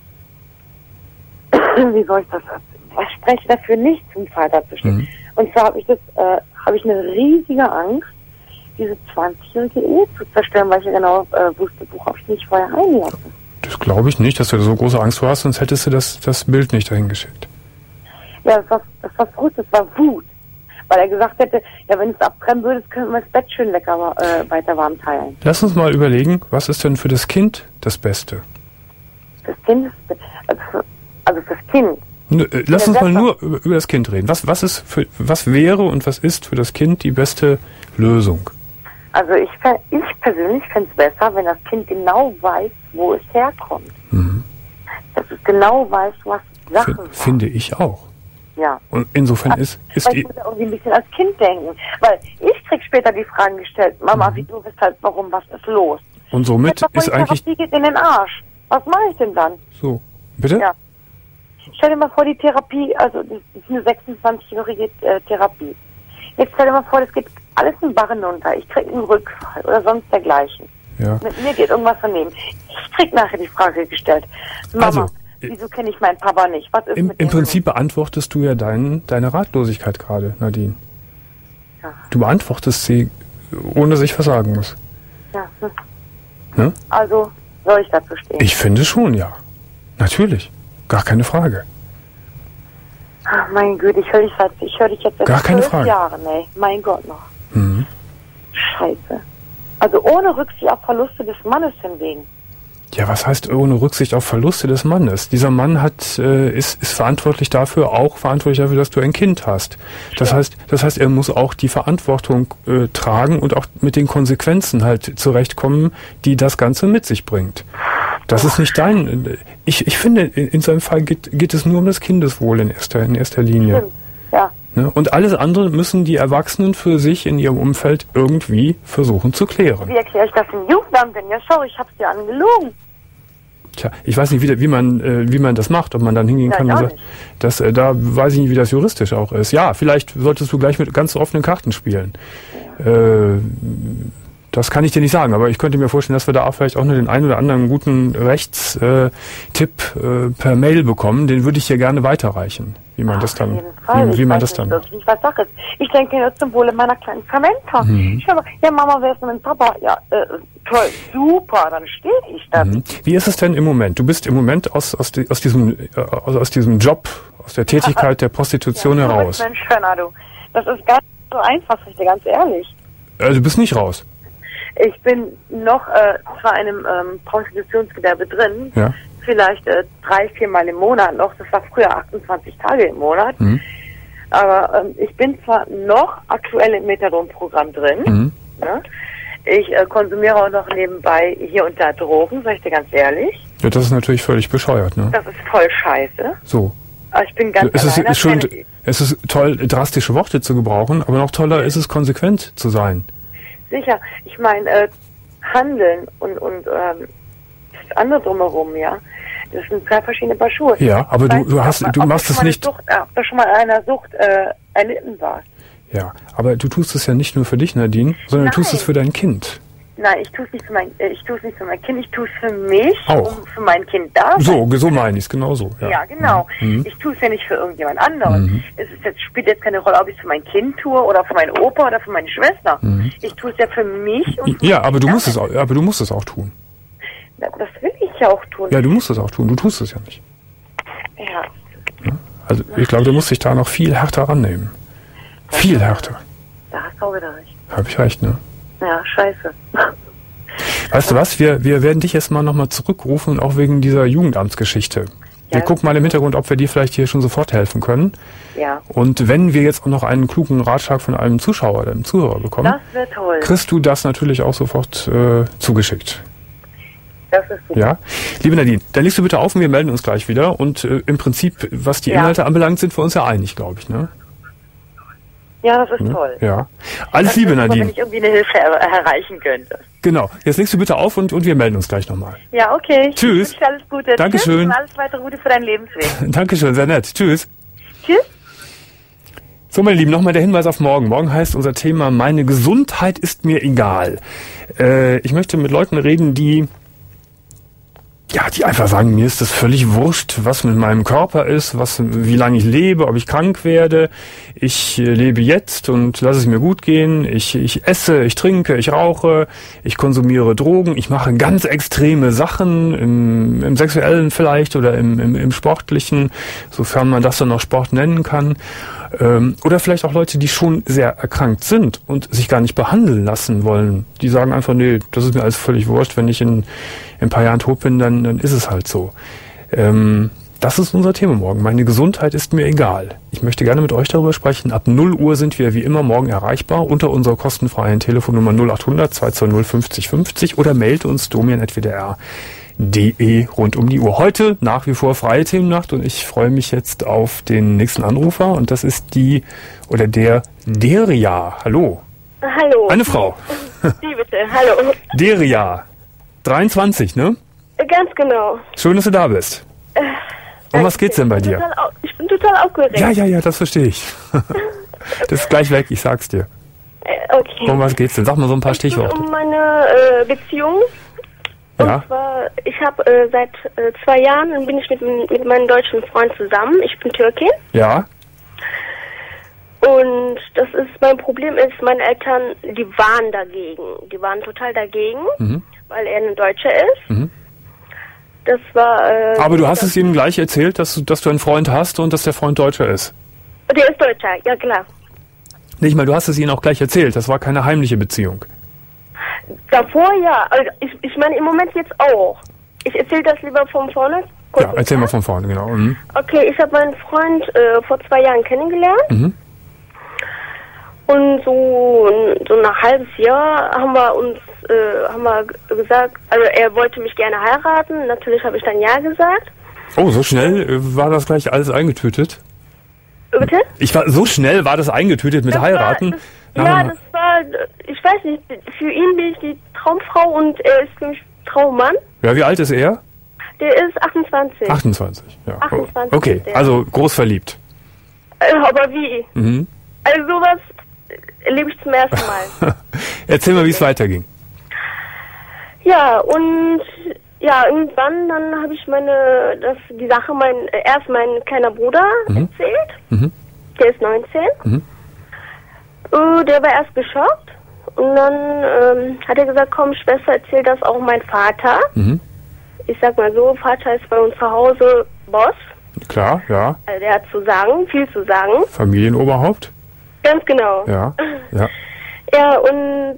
Wie soll ich das sagen? Was spreche dafür, nicht zum Vater zu stehen? Mhm. Und zwar habe ich das, äh, habe ich eine riesige Angst, diese zwanzigjährige Ehe zu zerstören, weil ich ja genau äh, wusste, worauf ich mich vorher einlasse. Das glaube ich nicht, dass du da so große Angst vor hast, sonst hättest du das, das Bild nicht dahin geschickt. Ja, das war, das war Frust, das war Wut. Weil er gesagt hätte, ja, wenn du es abtrennen würdest, könnten wir das Bett schön lecker äh, weiter warm teilen. Lass uns mal überlegen, was ist denn für das Kind das Beste? Das Kind ist, also, für, also fürs Kind. Nö, äh, lass uns mal nur über, über das Kind reden. Was, was, ist für, was wäre und was ist für das Kind die beste Lösung? Also ich, ich persönlich fände es besser, wenn das Kind genau weiß, wo es herkommt. Mhm. Dass es genau weiß, was Sache F- Finde ich auch. Ja. Und insofern also, ist... ist weil ich muss ja irgendwie ein bisschen als Kind denken. Weil ich krieg später die Fragen gestellt, Mama, mhm. wie du bist halt, warum, was ist los? Und somit Jetzt, ist eigentlich... Die geht in den Arsch. Was mache ich denn dann? So, bitte? Ja. Stell dir mal vor, die Therapie, also das ist eine sechsundzwanzigjährige äh, Therapie. Jetzt stell dir mal vor, das geht alles in Bach runter. Ich krieg einen Rückfall oder sonst dergleichen. Ja. Mit mir geht irgendwas daneben. Ich krieg nachher die Frage gestellt, Mama, also, wieso kenne ich meinen Papa nicht? Was ist Im, mit im dem Prinzip beantwortest du ja dein, deine Ratlosigkeit gerade, Nadine. Ja. Du beantwortest sie, ohne dass ich versagen muss. Ja. Hm. Ne? Also, soll ich dazu stehen? Ich finde schon, ja. Natürlich. Gar keine Frage. Ach, mein Güte, ich höre dich, seit, ich hör dich jetzt seit Gar keine zwölf Frage. Jahren, ey. Mein Gott noch. Mhm. Scheiße. Also ohne Rücksicht auf Verluste des Mannes hinwegen. Ja, was heißt ohne Rücksicht auf Verluste des Mannes? Dieser Mann hat, äh, ist, ist verantwortlich dafür, auch verantwortlich dafür, dass du ein Kind hast. Das ja. heißt, das heißt, er muss auch die Verantwortung äh, tragen und auch mit den Konsequenzen halt zurechtkommen, die das Ganze mit sich bringt. Das ist nicht dein. Ich, ich finde, in, in seinem Fall geht, geht es nur um das Kindeswohl in erster, in erster Linie. Stimmt. Ja. Ne? Und alles andere müssen die Erwachsenen für sich in ihrem Umfeld irgendwie versuchen zu klären. Wie erkläre ich das im Jugendamt denn? Ja, schau, ich hab's dir angelogen. Tja, ich weiß nicht, wie, wie man äh, wie man das macht, ob man dann hingehen ja, kann und sagt, das, äh, da weiß ich nicht, wie das juristisch auch ist. Ja, vielleicht solltest du gleich mit ganz offenen Karten spielen. Ja. Äh, das kann ich dir nicht sagen, aber ich könnte mir vorstellen, dass wir da auch vielleicht auch nur den einen oder anderen guten Rechtstipp äh, per Mail bekommen. Den würde ich hier gerne weiterreichen, wie man Auf das dann, wie, wie, wie man das dann. Wirklich, was Sache ist. Ich denke nur zum Wohle meiner kleinen Samantha. Mhm. Ich höre, ja Mama, wer ist denn mein Papa? Ja, äh, toll, super, dann stehe ich da. Mhm. Wie ist es denn im Moment? Du bist im Moment aus aus, die, aus diesem äh, aus, aus diesem Job, aus der Tätigkeit der Prostitution ja, heraus. Mensch, Hörner, du. Das ist ganz so einfach, ich dir ganz ehrlich. Also du bist nicht raus. Ich bin noch äh, zwar in einem ähm, Prostitutionsgewerbe drin, ja. vielleicht äh, drei, viermal im Monat noch. Das war früher achtundzwanzig Tage im Monat. Mhm. Aber ähm, ich bin zwar noch aktuell im Methadon-Programm drin. Mhm. Ne? Ich äh, konsumiere auch noch nebenbei hier und da Drogen, sag ich dir ganz ehrlich. Ja, das ist natürlich völlig bescheuert, ne? Das ist voll scheiße. So. Aber ich bin ganz es alleine. Ist schon, es ist toll, drastische Worte zu gebrauchen, aber noch toller ist es, konsequent zu sein. Sicher. Ich meine, äh, Handeln und, und ähm, das andere drumherum, ja, das sind zwei verschiedene Paar Schuhe. Ja, aber du, du hast, du machst es nicht... Sucht, ob du schon mal an einer Sucht äh, erlitten warst. Ja, aber du tust es ja nicht nur für dich, Nadine, sondern Nein. du tust es für dein Kind. Nein, ich tue es nicht für mein, äh, ich tue es nicht für mein Kind, ich tue es für mich, auch. um für mein Kind da sein. So, so meine ich es, genau so. Ja, ja genau. Mhm. Ich tue es ja nicht für irgendjemand anderen. Mhm. Es ist jetzt, spielt jetzt keine Rolle, ob ich es für mein Kind tue oder für meinen Opa oder für meine Schwester. Mhm. Ich tue es ja für mich. Und für ja, aber du musst es auch, aber du musst es auch tun. Das will ich ja auch tun. Ja, du musst es auch tun. Du tust es ja nicht. Ja. ja also ich glaube, du musst dich da noch viel härter rannehmen. Das viel härter. Da hast du auch wieder recht. Hab ich recht, ne? Ja, scheiße. Weißt du was? Wir, wir werden dich jetzt mal nochmal zurückrufen, auch wegen dieser Jugendamtsgeschichte. Wir ja. gucken mal im Hintergrund, ob wir dir vielleicht hier schon sofort helfen können. Ja. Und wenn wir jetzt auch noch einen klugen Ratschlag von einem Zuschauer oder einem Zuhörer bekommen, das wäre toll. Kriegst du das natürlich auch sofort äh, zugeschickt. Das ist super. Ja, liebe Nadine, dann legst du bitte auf und wir melden uns gleich wieder. Und äh, im Prinzip, was die ja. Inhalte anbelangt, sind wir uns ja einig, glaube ich, ne? Ja, das ist ja. toll. Ja. Alles das Liebe, ist super, Nadine. wenn ich irgendwie eine Hilfe er erreichen könnte. Genau. Jetzt legst du bitte auf und, und wir melden uns gleich nochmal. Ja, okay. Tschüss. Ich wünsche dir alles Gute. Dankeschön. Tschüss und alles weitere Gute für deinen Lebensweg. Dankeschön, sehr nett. Tschüss. Tschüss. So, meine Lieben, nochmal der Hinweis auf morgen. Morgen heißt unser Thema, meine Gesundheit ist mir egal. Äh, ich möchte mit Leuten reden, die... Ja, die einfach sagen, mir ist das völlig wurscht, was mit meinem Körper ist, was, wie lange ich lebe, ob ich krank werde. Ich äh, lebe jetzt und lasse es mir gut gehen. Ich, ich esse, ich trinke, ich rauche, ich konsumiere Drogen. Ich mache ganz extreme Sachen, im, im Sexuellen vielleicht oder im, im, im Sportlichen, sofern man das dann noch Sport nennen kann. Ähm, oder vielleicht auch Leute, die schon sehr erkrankt sind und sich gar nicht behandeln lassen wollen. Die sagen einfach, nee, das ist mir alles völlig wurscht, wenn ich in, in ein paar Jahren tot bin, dann, dann ist es halt so. Ähm, das ist unser Thema morgen. Meine Gesundheit ist mir egal. Ich möchte gerne mit euch darüber sprechen. Ab null Uhr sind wir wie immer morgen erreichbar unter unserer kostenfreien Telefonnummer null acht hundert zwei zwei null fünfzig fünfzig oder mailt uns domian at w d r punkt de rund um die Uhr. Heute nach wie vor freie Themennacht und ich freue mich jetzt auf den nächsten Anrufer und das ist die oder der Deria. Hallo. Hallo. Eine Frau. Sie bitte, hallo. Deria. dreiundzwanzig, ne? Ganz genau. Schön, dass du da bist. Äh, um was geht's denn bei dir? Au- ich bin total aufgeregt. Ja, ja, ja, das verstehe ich. Das ist gleich weg, ich sag's dir. Äh, okay. Um was geht's denn? Sag mal so ein paar Es geht Stichworte. um meine äh, Beziehung. Und Ja. zwar, ich habe äh, seit äh, zwei Jahren bin ich mit, mit meinem deutschen Freund zusammen. Ich bin Türkin. Ja? Und das ist, mein Problem ist, meine Eltern, die waren dagegen. Die waren total dagegen, Mhm. weil er ein Deutscher ist. Mhm. Das war... Äh, Aber du hast das, es ihnen gleich erzählt, dass du, dass du einen Freund hast und dass der Freund Deutscher ist. Der ist Deutscher, ja klar. Nicht mal, du hast es ihnen auch gleich erzählt. Das war keine heimliche Beziehung. Davor ja, also ich, ich meine im Moment jetzt auch. Ich erzähle das lieber von vorne. Kurz Ja, erzähl mal von vorne, genau. Mhm. Okay, ich habe meinen Freund äh, vor zwei Jahren kennengelernt. Mhm. Und so, so nach halbes Jahr haben wir uns äh, haben wir gesagt, also er wollte mich gerne heiraten. Natürlich habe ich dann ja gesagt. Oh, so schnell äh, war das gleich alles eingetütet? Bitte? Ich war so schnell war das eingetütet mit Das heiraten. War, das, ja, das war, ich weiß nicht, für ihn bin ich die Traumfrau und er ist für mich Traummann. Ja, wie alt ist er? Der ist achtundzwanzig. achtundzwanzig. Ja. achtundzwanzig Okay, ist der. also groß verliebt. Äh, aber wie? Mhm. Also sowas erlebe ich zum ersten Mal. Erzähl mal, wie es weiterging. Ja, und ja, irgendwann dann habe ich meine, das die Sache mein äh, erst mein kleiner Bruder Mhm. erzählt. Mhm. Der ist neunzehn. Mhm. Äh, der war erst geschockt und dann ähm, hat er gesagt, komm Schwester, erzähl das auch mein Vater. Mhm. Ich sag mal so, Vater ist bei uns zu Hause Boss. Klar, ja. Also der hat zu sagen, viel zu sagen. Familienoberhaupt. Ganz genau. Ja, ja. Ja, und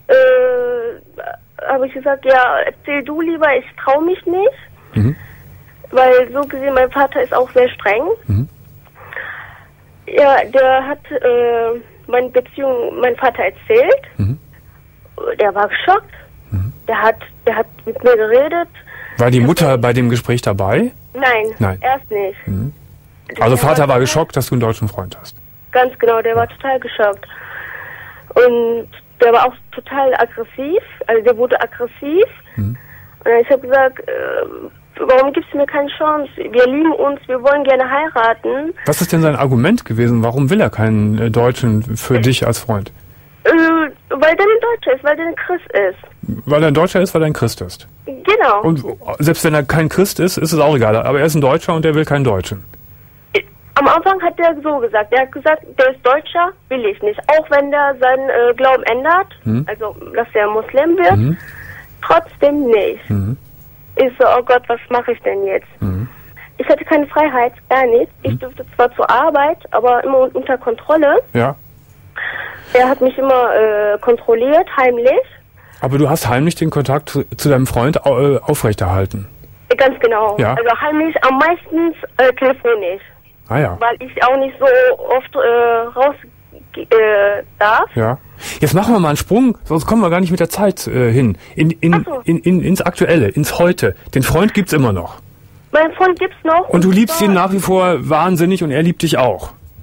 äh, habe ich gesagt, ja, erzähl du lieber, ich traue mich nicht. Mhm. Weil so gesehen, mein Vater ist auch sehr streng. Mhm. Ja, der hat äh, meine Beziehung, mein Vater erzählt. Mhm. Der war geschockt. Mhm. Der hat, der hat mit mir geredet. War die Mutter bei dem Gespräch dabei? Nein, Nein. erst nicht. Mhm. Also Der Vater war total- geschockt, dass du einen deutschen Freund hast. Ganz genau, der war total geschockt. Und der war auch total aggressiv, also der wurde aggressiv. Mhm. Und ich habe gesagt, äh, warum gibst du mir keine Chance? Wir lieben uns, wir wollen gerne heiraten. Was ist denn sein Argument gewesen? Warum will er keinen äh, Deutschen für dich als Freund? Äh, weil der ein Deutscher ist, weil der ein Christ ist. Weil er ein Deutscher ist, weil er ein Christ ist. Genau. Und selbst wenn er kein Christ ist, ist es auch egal. Aber er ist ein Deutscher und er will keinen Deutschen. Am Anfang hat er so gesagt, er hat gesagt, der ist Deutscher, will ich nicht. Auch wenn der seinen äh, Glauben ändert, Mhm. also dass er Muslim wird, Mhm. trotzdem nicht. Mhm. Ich so, oh Gott, was mache ich denn jetzt? Mhm. Ich hatte keine Freiheit, gar nicht. Ich durfte zwar zur Arbeit, aber immer un- unter Kontrolle. Ja. Er hat mich immer äh, kontrolliert, heimlich. Aber du hast heimlich den Kontakt zu, zu deinem Freund au- äh, aufrechterhalten. Ganz genau. Ja. Also heimlich, am meisten äh, telefonisch. Ah ja. Weil ich auch nicht so oft äh, raus äh, darf. Ja. Jetzt machen wir mal einen Sprung, sonst kommen wir gar nicht mit der Zeit äh, hin. In, in, Ach so. in, in, ins Aktuelle, ins Heute. Den Freund gibt's immer noch. Mein Freund gibt's noch. Und du liebst zwar- ihn nach wie vor wahnsinnig und er liebt dich auch.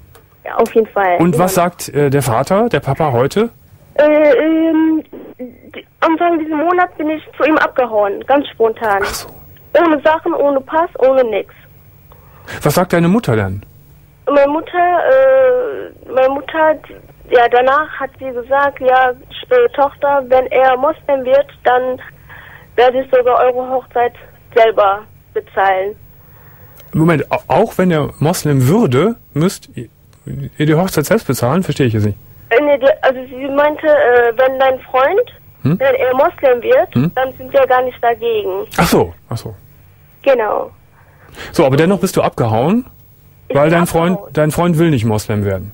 Ja, auf jeden Fall. Und immer was noch. sagt äh, der Vater, der Papa heute? Äh, ähm, die, Anfang dieses Monats bin ich zu ihm abgehauen, ganz spontan. Ach so. Ohne Sachen, ohne Pass, ohne nix. Was sagt deine Mutter denn? Meine Mutter, äh, meine Mutter, ja, danach hat sie gesagt, ja, äh, Tochter, wenn er Moslem wird, dann werde ich sogar eure Hochzeit selber bezahlen. Moment, au- auch wenn er Moslem würde, müsst ihr ihr die Hochzeit selbst bezahlen? Verstehe ich jetzt nicht. Äh, nee, die, also sie meinte, äh, wenn dein Freund, Hm? wenn er Moslem wird, Hm? dann sind wir gar nicht dagegen. Ach so, ach so. Genau. So, aber dennoch bist du abgehauen, Ich weil bin dein Freund, abgehauen. dein Freund will nicht Moslem werden.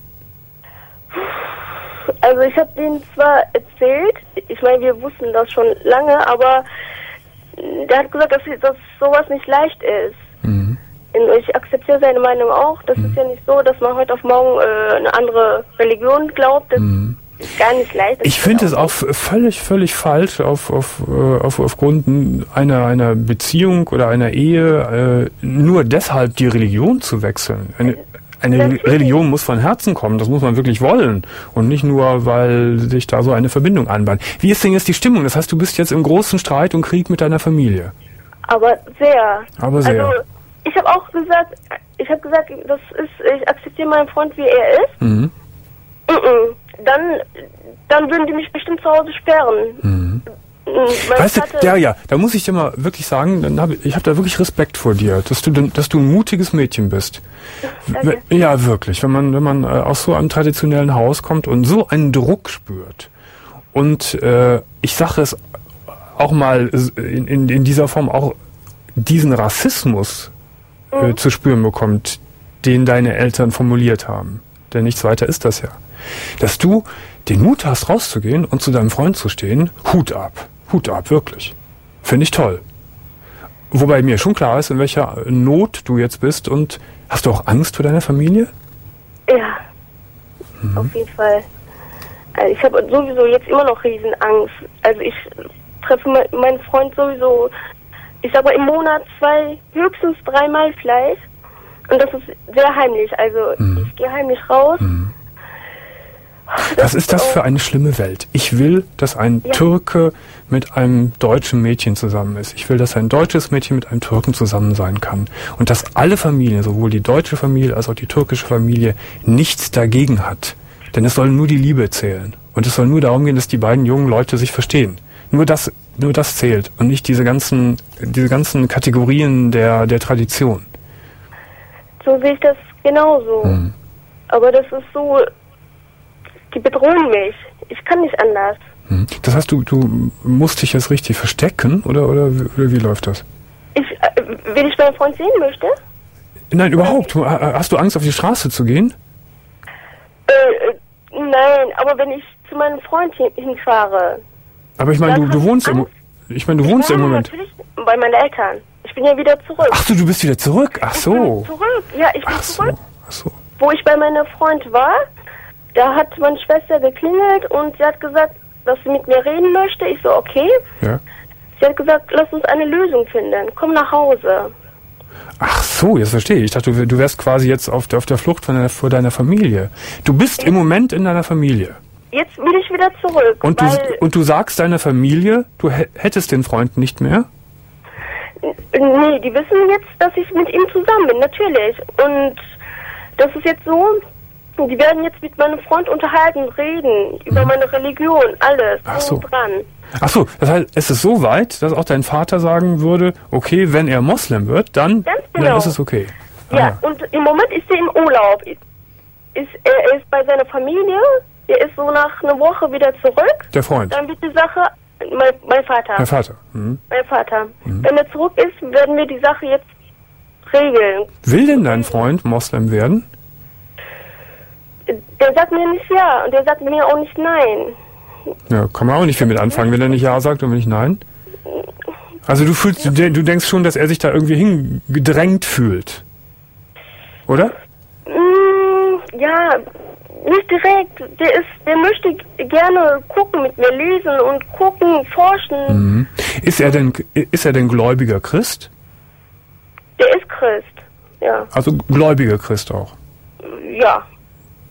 Also ich habe denen zwar erzählt, ich meine, wir wussten das schon lange, aber der hat gesagt, dass, dass sowas nicht leicht ist. Mhm. Und ich akzeptiere seine Meinung auch. Das ist ja nicht so, dass man heute auf morgen äh, eine andere Religion glaubt. Das ist gar nicht leicht. Das Ich ist finde es auch völlig, völlig falsch, auf, auf, äh, auf, aufgrund einer, einer Beziehung oder einer Ehe äh, nur deshalb die Religion zu wechseln. Eine, eine Natürlich. Religion muss von Herzen kommen, das muss man wirklich wollen und nicht nur, weil sich da so eine Verbindung anbahnt. Wie ist denn jetzt die Stimmung? Das heißt, du bist jetzt im großen Streit und Krieg mit deiner Familie. Aber sehr. Aber sehr. Also ich habe auch gesagt, ich habe gesagt, das ist, ich akzeptiere meinen Freund, wie er ist. Mhm. Mhm. Dann, dann würden die mich bestimmt zu Hause sperren. Mhm. Mein Weißt du, Vater- ja, ja, da muss ich dir mal wirklich sagen, dann hab ich, ich habe da wirklich Respekt vor dir, dass du, dass du ein mutiges Mädchen bist. Danke. W- Ja, wirklich. Wenn man, wenn man äh, aus so einem traditionellen Haus kommt und so einen Druck spürt und äh, ich sage es auch mal in, in, in dieser Form auch diesen Rassismus äh, Mhm. zu spüren bekommt, den deine Eltern formuliert haben. Denn nichts weiter ist das ja. Dass du den Mut hast, rauszugehen und zu deinem Freund zu stehen, Hut ab. Hut ab, wirklich. Finde ich toll. Wobei mir schon klar ist, in welcher Not du jetzt bist und hast du auch Angst vor deiner Familie? Ja, auf jeden Fall. Also ich habe sowieso jetzt immer noch Riesenangst. Also ich treffe me- meinen Freund sowieso, ich sag mal im Monat zwei, höchstens dreimal vielleicht. Und das ist sehr heimlich. Also ich gehe heimlich raus. Was ist das für eine schlimme Welt? Ich will, dass ein Ja. Türke mit einem deutschen Mädchen zusammen ist. Ich will, dass ein deutsches Mädchen mit einem Türken zusammen sein kann. Und dass alle Familien, sowohl die deutsche Familie als auch die türkische Familie, nichts dagegen hat. Denn es soll nur die Liebe zählen. Und es soll nur darum gehen, dass die beiden jungen Leute sich verstehen. Nur das, nur das zählt. Und nicht diese ganzen, diese ganzen Kategorien der, der Tradition. So sehe ich das genauso. Mhm. Aber das ist so, die bedrohen mich. Ich kann nicht anders. Hm. Das heißt, du, du musst dich jetzt richtig verstecken, oder, oder, wie- oder wie läuft das? Ich, äh, wenn ich meinen Freund sehen möchte, Nein, überhaupt. Du- Hast du Angst, auf die Straße zu gehen? äh, äh, nein, aber wenn ich zu meinem Freund hin, hinfahre, Aber ich meine, Dann du, du hab ich wohnst im, Angst. ich meine, du ich wohnst im wohne Moment. natürlich bei meinen Eltern. Ich bin ja wieder zurück. Ach so, du bist wieder zurück. Ach Ich so. bin zurück. Ja, ich bin Ach so. zurück. Ach so. Wo ich bei meiner Freund war, da hat meine Schwester geklingelt und sie hat gesagt, dass sie mit mir reden möchte. Ich so, okay. Ja. Sie hat gesagt, lass uns eine Lösung finden. Komm nach Hause. Ach so, jetzt verstehe ich. Ich dachte, du, du wärst quasi jetzt auf der, auf der Flucht von deiner, vor deiner Familie. Du bist im Moment in deiner Familie. Jetzt will ich wieder zurück. Und du, weil, und du sagst deiner Familie, du hä- hättest den Freund nicht mehr? nee, die wissen jetzt, dass ich mit ihm zusammen bin, natürlich. Und das ist jetzt so, die werden jetzt mit meinem Freund unterhalten, reden über meine Religion, alles, Ach drum so. und dran. Ach so, das heißt, es ist so weit, dass auch dein Vater sagen würde, okay, wenn er Moslem wird, dann, Ganz dann genau. ist es okay. Ah, Ja, und im Moment ist er im Urlaub. Ist, er ist bei seiner Familie, er ist so nach einer Woche wieder zurück. Der Freund, Dann wird die Sache, mein, mein Vater, dein Vater. Mhm. mein Vater. Wenn er zurück ist, werden wir die Sache jetzt regeln. Will denn dein Freund Moslem werden? Der sagt mir nicht ja und der sagt mir auch nicht nein. Ja, kann man auch nicht viel mit anfangen, wenn er nicht Ja sagt und wenn nicht Nein. Also du fühlst, du, de- du denkst schon, dass er sich da irgendwie hingedrängt fühlt. Oder? Mm, ja, nicht direkt. Der ist, der möchte gerne gucken mit mir, lesen und gucken, forschen. Mhm. Ist er denn, ist er denn gläubiger Christ? Der ist Christ. Ja, Also gläubiger Christ auch. ja.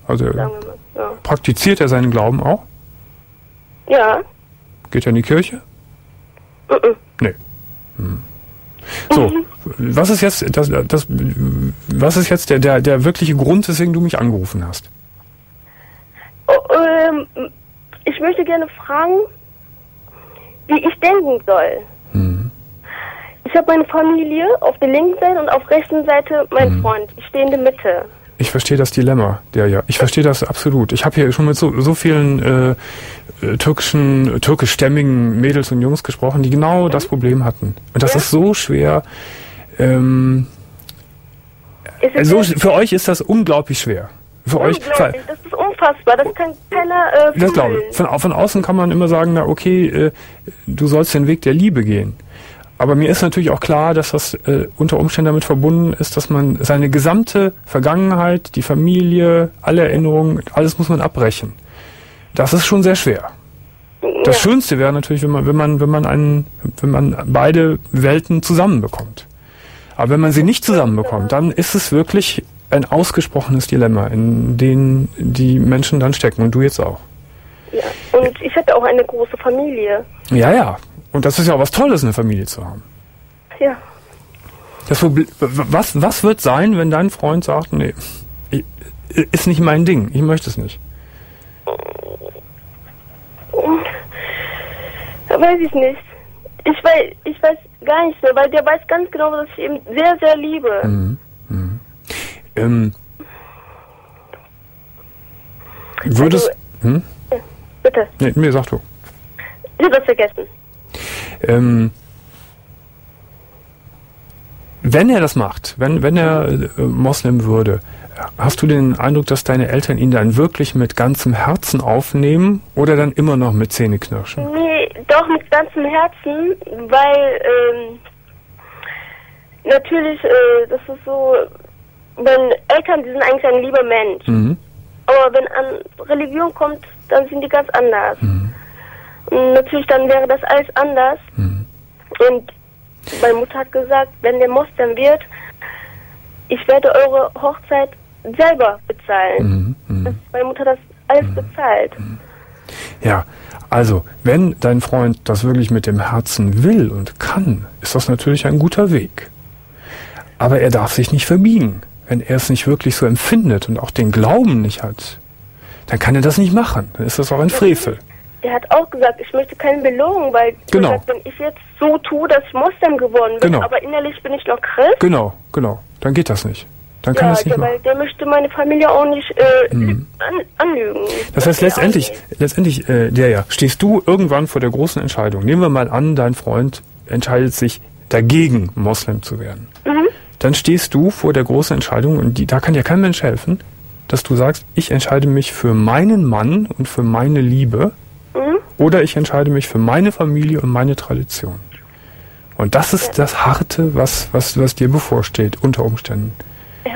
Also sagen wir mal. Ja. praktiziert er seinen Glauben auch? Ja. Geht er in die Kirche? Mhm. Nee. Hm. So, was ist jetzt das, das was ist jetzt der, der, der wirkliche Grund, weswegen du mich angerufen hast? Oh, ähm, ich möchte gerne fragen, wie ich denken soll. Hm. Ich habe meine Familie auf der linken Seite und auf der rechten Seite mein hm. Freund. Ich stehe in der Mitte. Ich verstehe das Dilemma, der ja. Ich verstehe das absolut. Ich habe hier schon mit so, so vielen äh, äh, türkischen, türkischstämmigen Mädels und Jungs gesprochen, die genau mhm. das Problem hatten. Und das ja. ist so schwer. Ähm, ist so, für euch ist das unglaublich schwer. Für euch. Das ist unfassbar. Das kann keiner. Äh, das glaube ich. Von, von außen kann man immer sagen, na okay, äh, du sollst den Weg der Liebe gehen. Aber mir ist natürlich auch klar, dass das äh, unter Umständen damit verbunden ist, dass man seine gesamte Vergangenheit, die Familie, alle Erinnerungen, alles muss man abbrechen. Das ist schon sehr schwer. Das ja. Schönste wäre natürlich, wenn man, wenn man, wenn man einen, wenn man beide Welten zusammenbekommt. Aber wenn man sie nicht zusammenbekommt, dann ist es wirklich ein ausgesprochenes Dilemma, in dem die Menschen dann stecken und du jetzt auch. Ja. Und ich hatte auch eine große Familie. Ja, ja. Und das ist ja auch was Tolles, eine Familie zu haben. Ja. Das Problem, was, was wird sein, wenn dein Freund sagt, nee, ist nicht mein Ding, ich möchte es nicht? Weiß ich nicht. Ich weiß, ich weiß gar nicht mehr, weil der weiß ganz genau, dass ich ihn sehr, sehr liebe. Mhm. Mhm. Ähm, würdest... Also, hm? Ja, bitte. Nee, mir sag du. Ich hab das vergessen. Ähm, wenn er das macht, wenn, wenn er äh, Moslem würde, hast du den Eindruck, dass deine Eltern ihn dann wirklich mit ganzem Herzen aufnehmen oder dann immer noch mit Zähneknirschen? Nee, doch mit ganzem Herzen, weil ähm, natürlich, äh, das ist so, wenn Eltern, die sind eigentlich ein lieber Mensch, Mhm. aber wenn an Religion kommt, dann sind die ganz anders. Mhm. Und natürlich dann wäre das alles anders. Mhm. Und meine Mutter hat gesagt, wenn der Moslem wird, ich werde eure Hochzeit selber bezahlen. Mhm. Mhm. Das, meine Mutter hat das alles Mhm. bezahlt. Ja, also, wenn dein Freund das wirklich mit dem Herzen will und kann, ist das natürlich ein guter Weg. Aber er darf sich nicht verbiegen. Wenn er es nicht wirklich so empfindet und auch den Glauben nicht hat, dann kann er das nicht machen. Dann ist das auch ein Frevel. Der hat auch gesagt, ich möchte keine Belohnung, weil Genau. gesagt, wenn ich jetzt so tue, dass ich Moslem geworden bin, Genau. aber innerlich bin ich noch Christ. Genau, genau. Dann geht das nicht. Dann kann Ja, er es nicht der, weil machen. der möchte meine Familie auch nicht äh, Mhm. an, anlügen. Das heißt, will er letztendlich, auch nicht. letztendlich, äh, der ja, stehst du irgendwann vor der großen Entscheidung. Nehmen wir mal an, dein Freund entscheidet sich dagegen, Moslem zu werden. Mhm. Dann stehst du vor der großen Entscheidung, und die, da kann dir kein Mensch helfen, dass du sagst, ich entscheide mich für meinen Mann und für meine Liebe, Mhm. oder ich entscheide mich für meine Familie und meine Tradition. Und das ist Ja. das Harte, was, was, was dir bevorsteht, unter Umständen. Ja.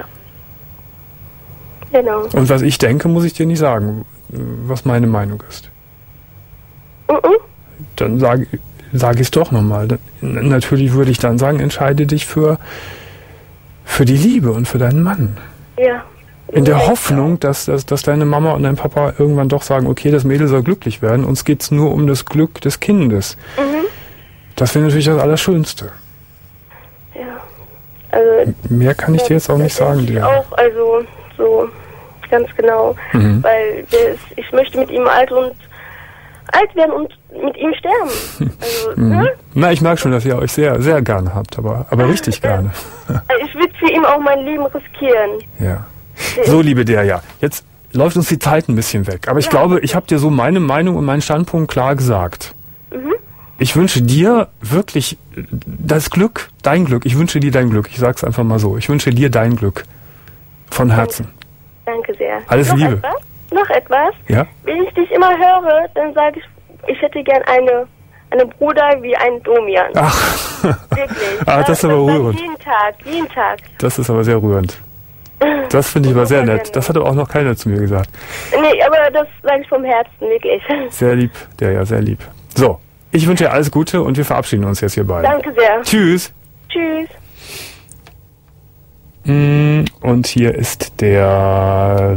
Genau. Und was ich denke, muss ich dir nicht sagen, was meine Meinung ist. Mhm. Dann sage sag ich es doch nochmal. Natürlich würde ich dann sagen, entscheide dich für, für die Liebe und für deinen Mann. Ja. In der Ja. Hoffnung, dass, dass, dass deine Mama und dein Papa irgendwann doch sagen, okay, das Mädel soll glücklich werden, uns geht's nur um das Glück des Kindes. Mhm. Das wäre natürlich das Allerschönste. Ja. Also, Mehr kann ich dir jetzt auch nicht das sagen, denke ich dir. auch, also so ganz genau. Mhm. Weil der ist, ich möchte mit ihm alt und alt werden und mit ihm sterben. Also, Mhm. ne? Na, ich merke schon, dass ihr euch sehr, sehr gerne habt, aber, aber richtig gerne. Also ich würde für ihn auch mein Leben riskieren. Ja. So, liebe Derja, jetzt läuft uns die Zeit ein bisschen weg. Aber ich Ja. glaube, ich habe dir so meine Meinung und meinen Standpunkt klar gesagt. Mhm. Ich wünsche dir wirklich das Glück, dein Glück. Ich wünsche dir dein Glück. Ich sag's einfach mal so. Ich wünsche dir dein Glück. Von Herzen. Danke sehr. Alles Noch Liebe. Etwas? Noch etwas? Ja? Wenn ich dich immer höre, dann sage ich, ich hätte gern eine, einen Bruder wie ein Domian. Ach, Wirklich. ah, das ist aber sag ich rührend. Jeden Tag, jeden Tag. Das ist aber sehr rührend. Das finde ich aber sehr nett. Das hat aber auch noch keiner zu mir gesagt. Nee, aber das sage ich vom Herzen, wirklich. Sehr lieb, Derja, sehr lieb. So, ich wünsche dir alles Gute und wir verabschieden uns jetzt hier beide. Danke sehr. Tschüss. Tschüss. Mm, Und hier ist der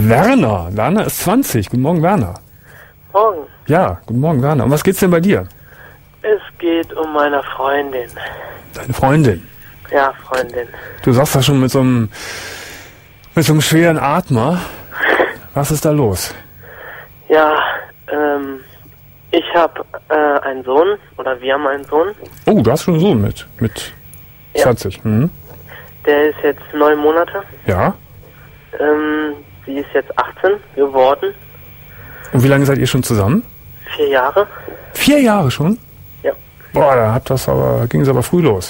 Werner. Werner ist zwanzig. Guten Morgen, Werner. Morgen. Ja, guten Morgen, Werner. Um was geht's denn bei dir? Es geht um meine Freundin. Deine Freundin? Ja, Freundin. Du sagst das schon mit so einem, mit so einem schweren Atmer. Was ist da los? Ja, ähm, ich habe äh, einen Sohn, oder wir haben einen Sohn. Oh, du hast schon einen Sohn mit, mit Ja. zwanzig. Mhm. Der ist jetzt neun Monate. Ja. Ähm, sie ist jetzt achtzehn geworden. Und wie lange seid ihr schon zusammen? Vier Jahre. Vier Jahre schon? Ja. Boah, da habt das aber, ging es aber früh los.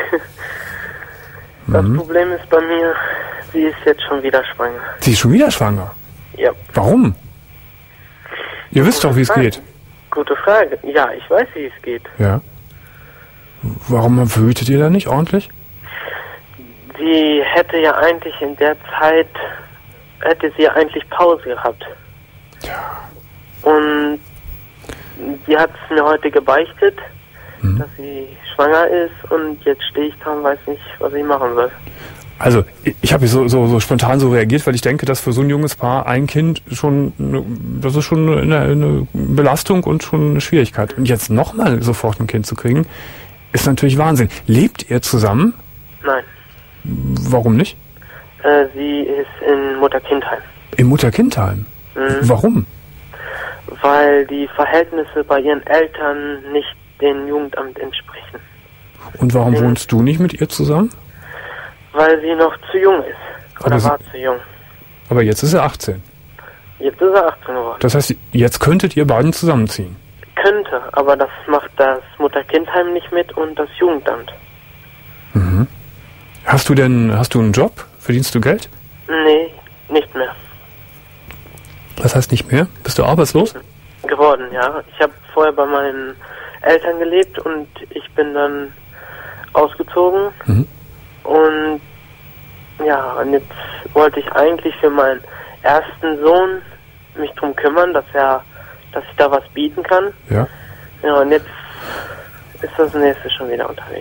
Das Mhm. Problem ist bei mir, sie ist jetzt schon wieder schwanger. Sie ist schon wieder schwanger. Ja. Warum? Ihr wisst doch, wie es Frage. geht. Gute Frage. Ja, ich weiß, wie es geht. Ja. Warum verhütet ihr da nicht ordentlich? Sie hätte ja eigentlich in der Zeit, hätte sie ja eigentlich Pause gehabt. Ja. Und sie hat es mir heute gebeichtet, Mhm. dass sie schwanger ist, und jetzt stehe ich da und weiß nicht, was ich machen soll. Also, ich habe so, so, so spontan so reagiert, weil ich denke, dass für so ein junges Paar ein Kind schon, das ist schon eine, eine Belastung und schon eine Schwierigkeit. Und jetzt nochmal sofort ein Kind zu kriegen, ist natürlich Wahnsinn. Lebt ihr zusammen? Nein, Warum nicht? äh, sie ist in Mutter-Kind-Heim. Im Mutter-Kind-Heim? Mhm. Warum? Weil die Verhältnisse bei ihren Eltern nicht dem Jugendamt entsprechen. Und warum Mhm. wohnst du nicht mit ihr zusammen? Weil sie noch zu jung ist. Oder Aber sie- war zu jung. Aber jetzt ist er achtzehn. Jetzt ist er achtzehn geworden. Das heißt, jetzt könntet ihr beiden zusammenziehen. Könnte, aber das macht das Mutter-Kind-Heim nicht mit und das Jugendamt. Mhm. Hast du denn, hast du einen Job? Verdienst du Geld? Nee, nicht mehr. Das heißt nicht mehr? Bist du arbeitslos? Geworden, ja. Ich habe vorher bei meinen Eltern gelebt und ich bin dann ausgezogen. Mhm. Und ja, und jetzt wollte ich eigentlich für meinen ersten Sohn mich drum kümmern, dass er, dass ich da was bieten kann. Ja. Ja, und jetzt ist das nächste schon wieder unterwegs.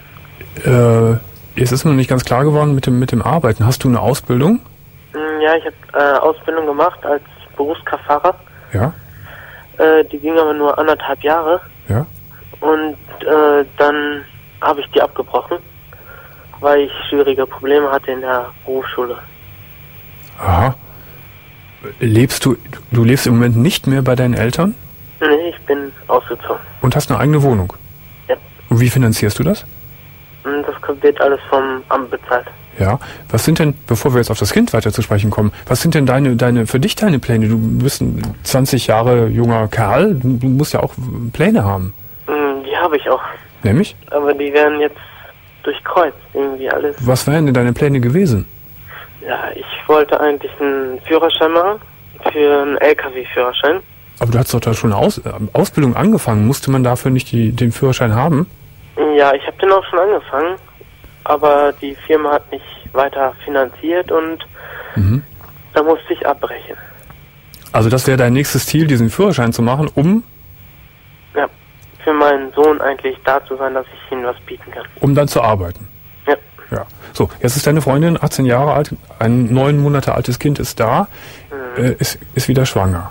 Äh, es ist mir noch nicht ganz klar geworden mit dem, mit dem Arbeiten. Hast du eine Ausbildung? Hm, Ja, ich habe äh, Ausbildung gemacht als Berufskraftfahrer. Ja. Äh, die ging aber nur anderthalb Jahre. Ja. Und äh, dann habe ich die abgebrochen, weil ich schwierige Probleme hatte in der Berufsschule. Aha. Lebst du, du lebst im Moment nicht mehr bei deinen Eltern Nee, ich bin ausgezogen. und hast eine eigene Wohnung? Ja. Und wie finanzierst du das? Und das wird alles vom Amt bezahlt. Ja. Was sind denn, bevor wir jetzt auf das Kind weiter zu sprechen kommen, was sind denn deine, deine, für dich deine Pläne? Du bist ein zwanzig Jahre junger Kerl, du, du musst ja auch Pläne haben. Hm, Die habe ich auch. Nämlich? Aber die werden jetzt durchkreuzt, irgendwie alles. Was wären denn deine Pläne gewesen? Ja, ich wollte eigentlich einen Führerschein machen, für einen L K W-Führerschein. Aber du hast doch da schon eine Aus, äh, Ausbildung angefangen. Musste man dafür nicht die, den Führerschein haben? Ja, ich habe den auch schon angefangen, aber die Firma hat mich weiter finanziert und Mhm. da musste ich abbrechen. Also das wäre dein nächstes Ziel, diesen Führerschein zu machen, um, Ja, für meinen Sohn eigentlich da zu sein, dass ich ihm was bieten kann. um dann zu arbeiten. Ja. Ja. So, jetzt ist deine Freundin achtzehn Jahre alt, ein neun Monate altes Kind ist da, Mhm. äh, ist, ist wieder schwanger.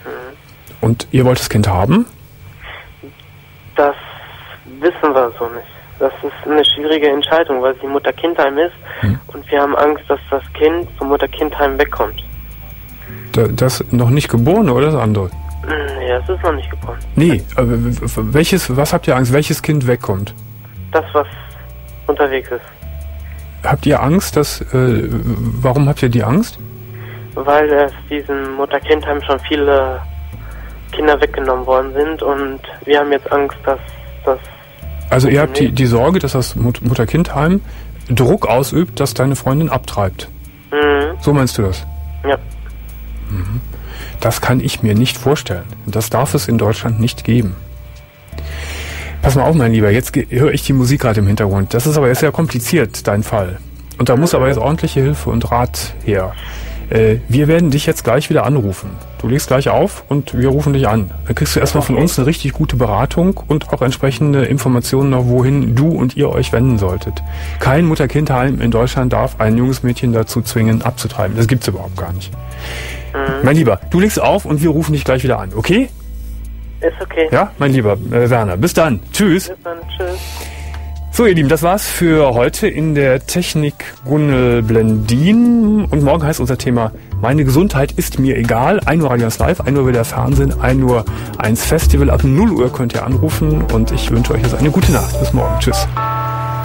Und ihr wollt das Kind haben? Das wissen wir so nicht. Das ist eine schwierige Entscheidung, weil sie Mutter-Kind-Heim ist Hm. und wir haben Angst, dass das Kind vom Mutter-Kind-Heim wegkommt. Da, das noch nicht geborene oder das andere? Nee, das ist noch nicht geboren. Nee, äh, w- w- welches, was habt ihr Angst, welches Kind wegkommt? Das, was unterwegs ist. Habt ihr Angst, dass, äh, warum habt ihr die Angst? Weil es diesem Mutter-Kind-Heim schon viele Kinder weggenommen worden sind und wir haben jetzt Angst, dass das... Also ihr habt die, die Sorge, dass das Mut- Mutter-Kind-Heim Druck ausübt, dass deine Freundin abtreibt. Mhm. So meinst du das? Ja. Das kann ich mir nicht vorstellen. Das darf es in Deutschland nicht geben. Pass mal auf, mein Lieber, jetzt ge- höre ich die Musik gerade im Hintergrund. Das ist aber sehr kompliziert, dein Fall. Und da muss aber jetzt ordentliche Hilfe und Rat her. Äh, wir werden dich jetzt gleich wieder anrufen. Du legst gleich auf und wir rufen dich an. Dann kriegst du erstmal von uns eine richtig gute Beratung und auch entsprechende Informationen noch, wohin du und ihr euch wenden solltet. Kein Mutter-Kind-Heim in Deutschland darf ein junges Mädchen dazu zwingen, abzutreiben. Das gibt's überhaupt gar nicht. Mhm. Mein Lieber, du legst auf und wir rufen dich gleich wieder an, okay? Ist okay. Ja, mein lieber äh, Werner. Bis dann. Tschüss. Bis dann. Tschüss. So, ihr Lieben, das war's für heute in der Technik Gunnel Blendin. Und morgen heißt unser Thema Meine Gesundheit ist mir egal. ein Uhr Radio eins Live, ein Uhr wieder Fernsehen, ein Uhr eins Festival. Ab null Uhr könnt ihr anrufen und ich wünsche euch jetzt eine gute Nacht. Bis morgen. Tschüss.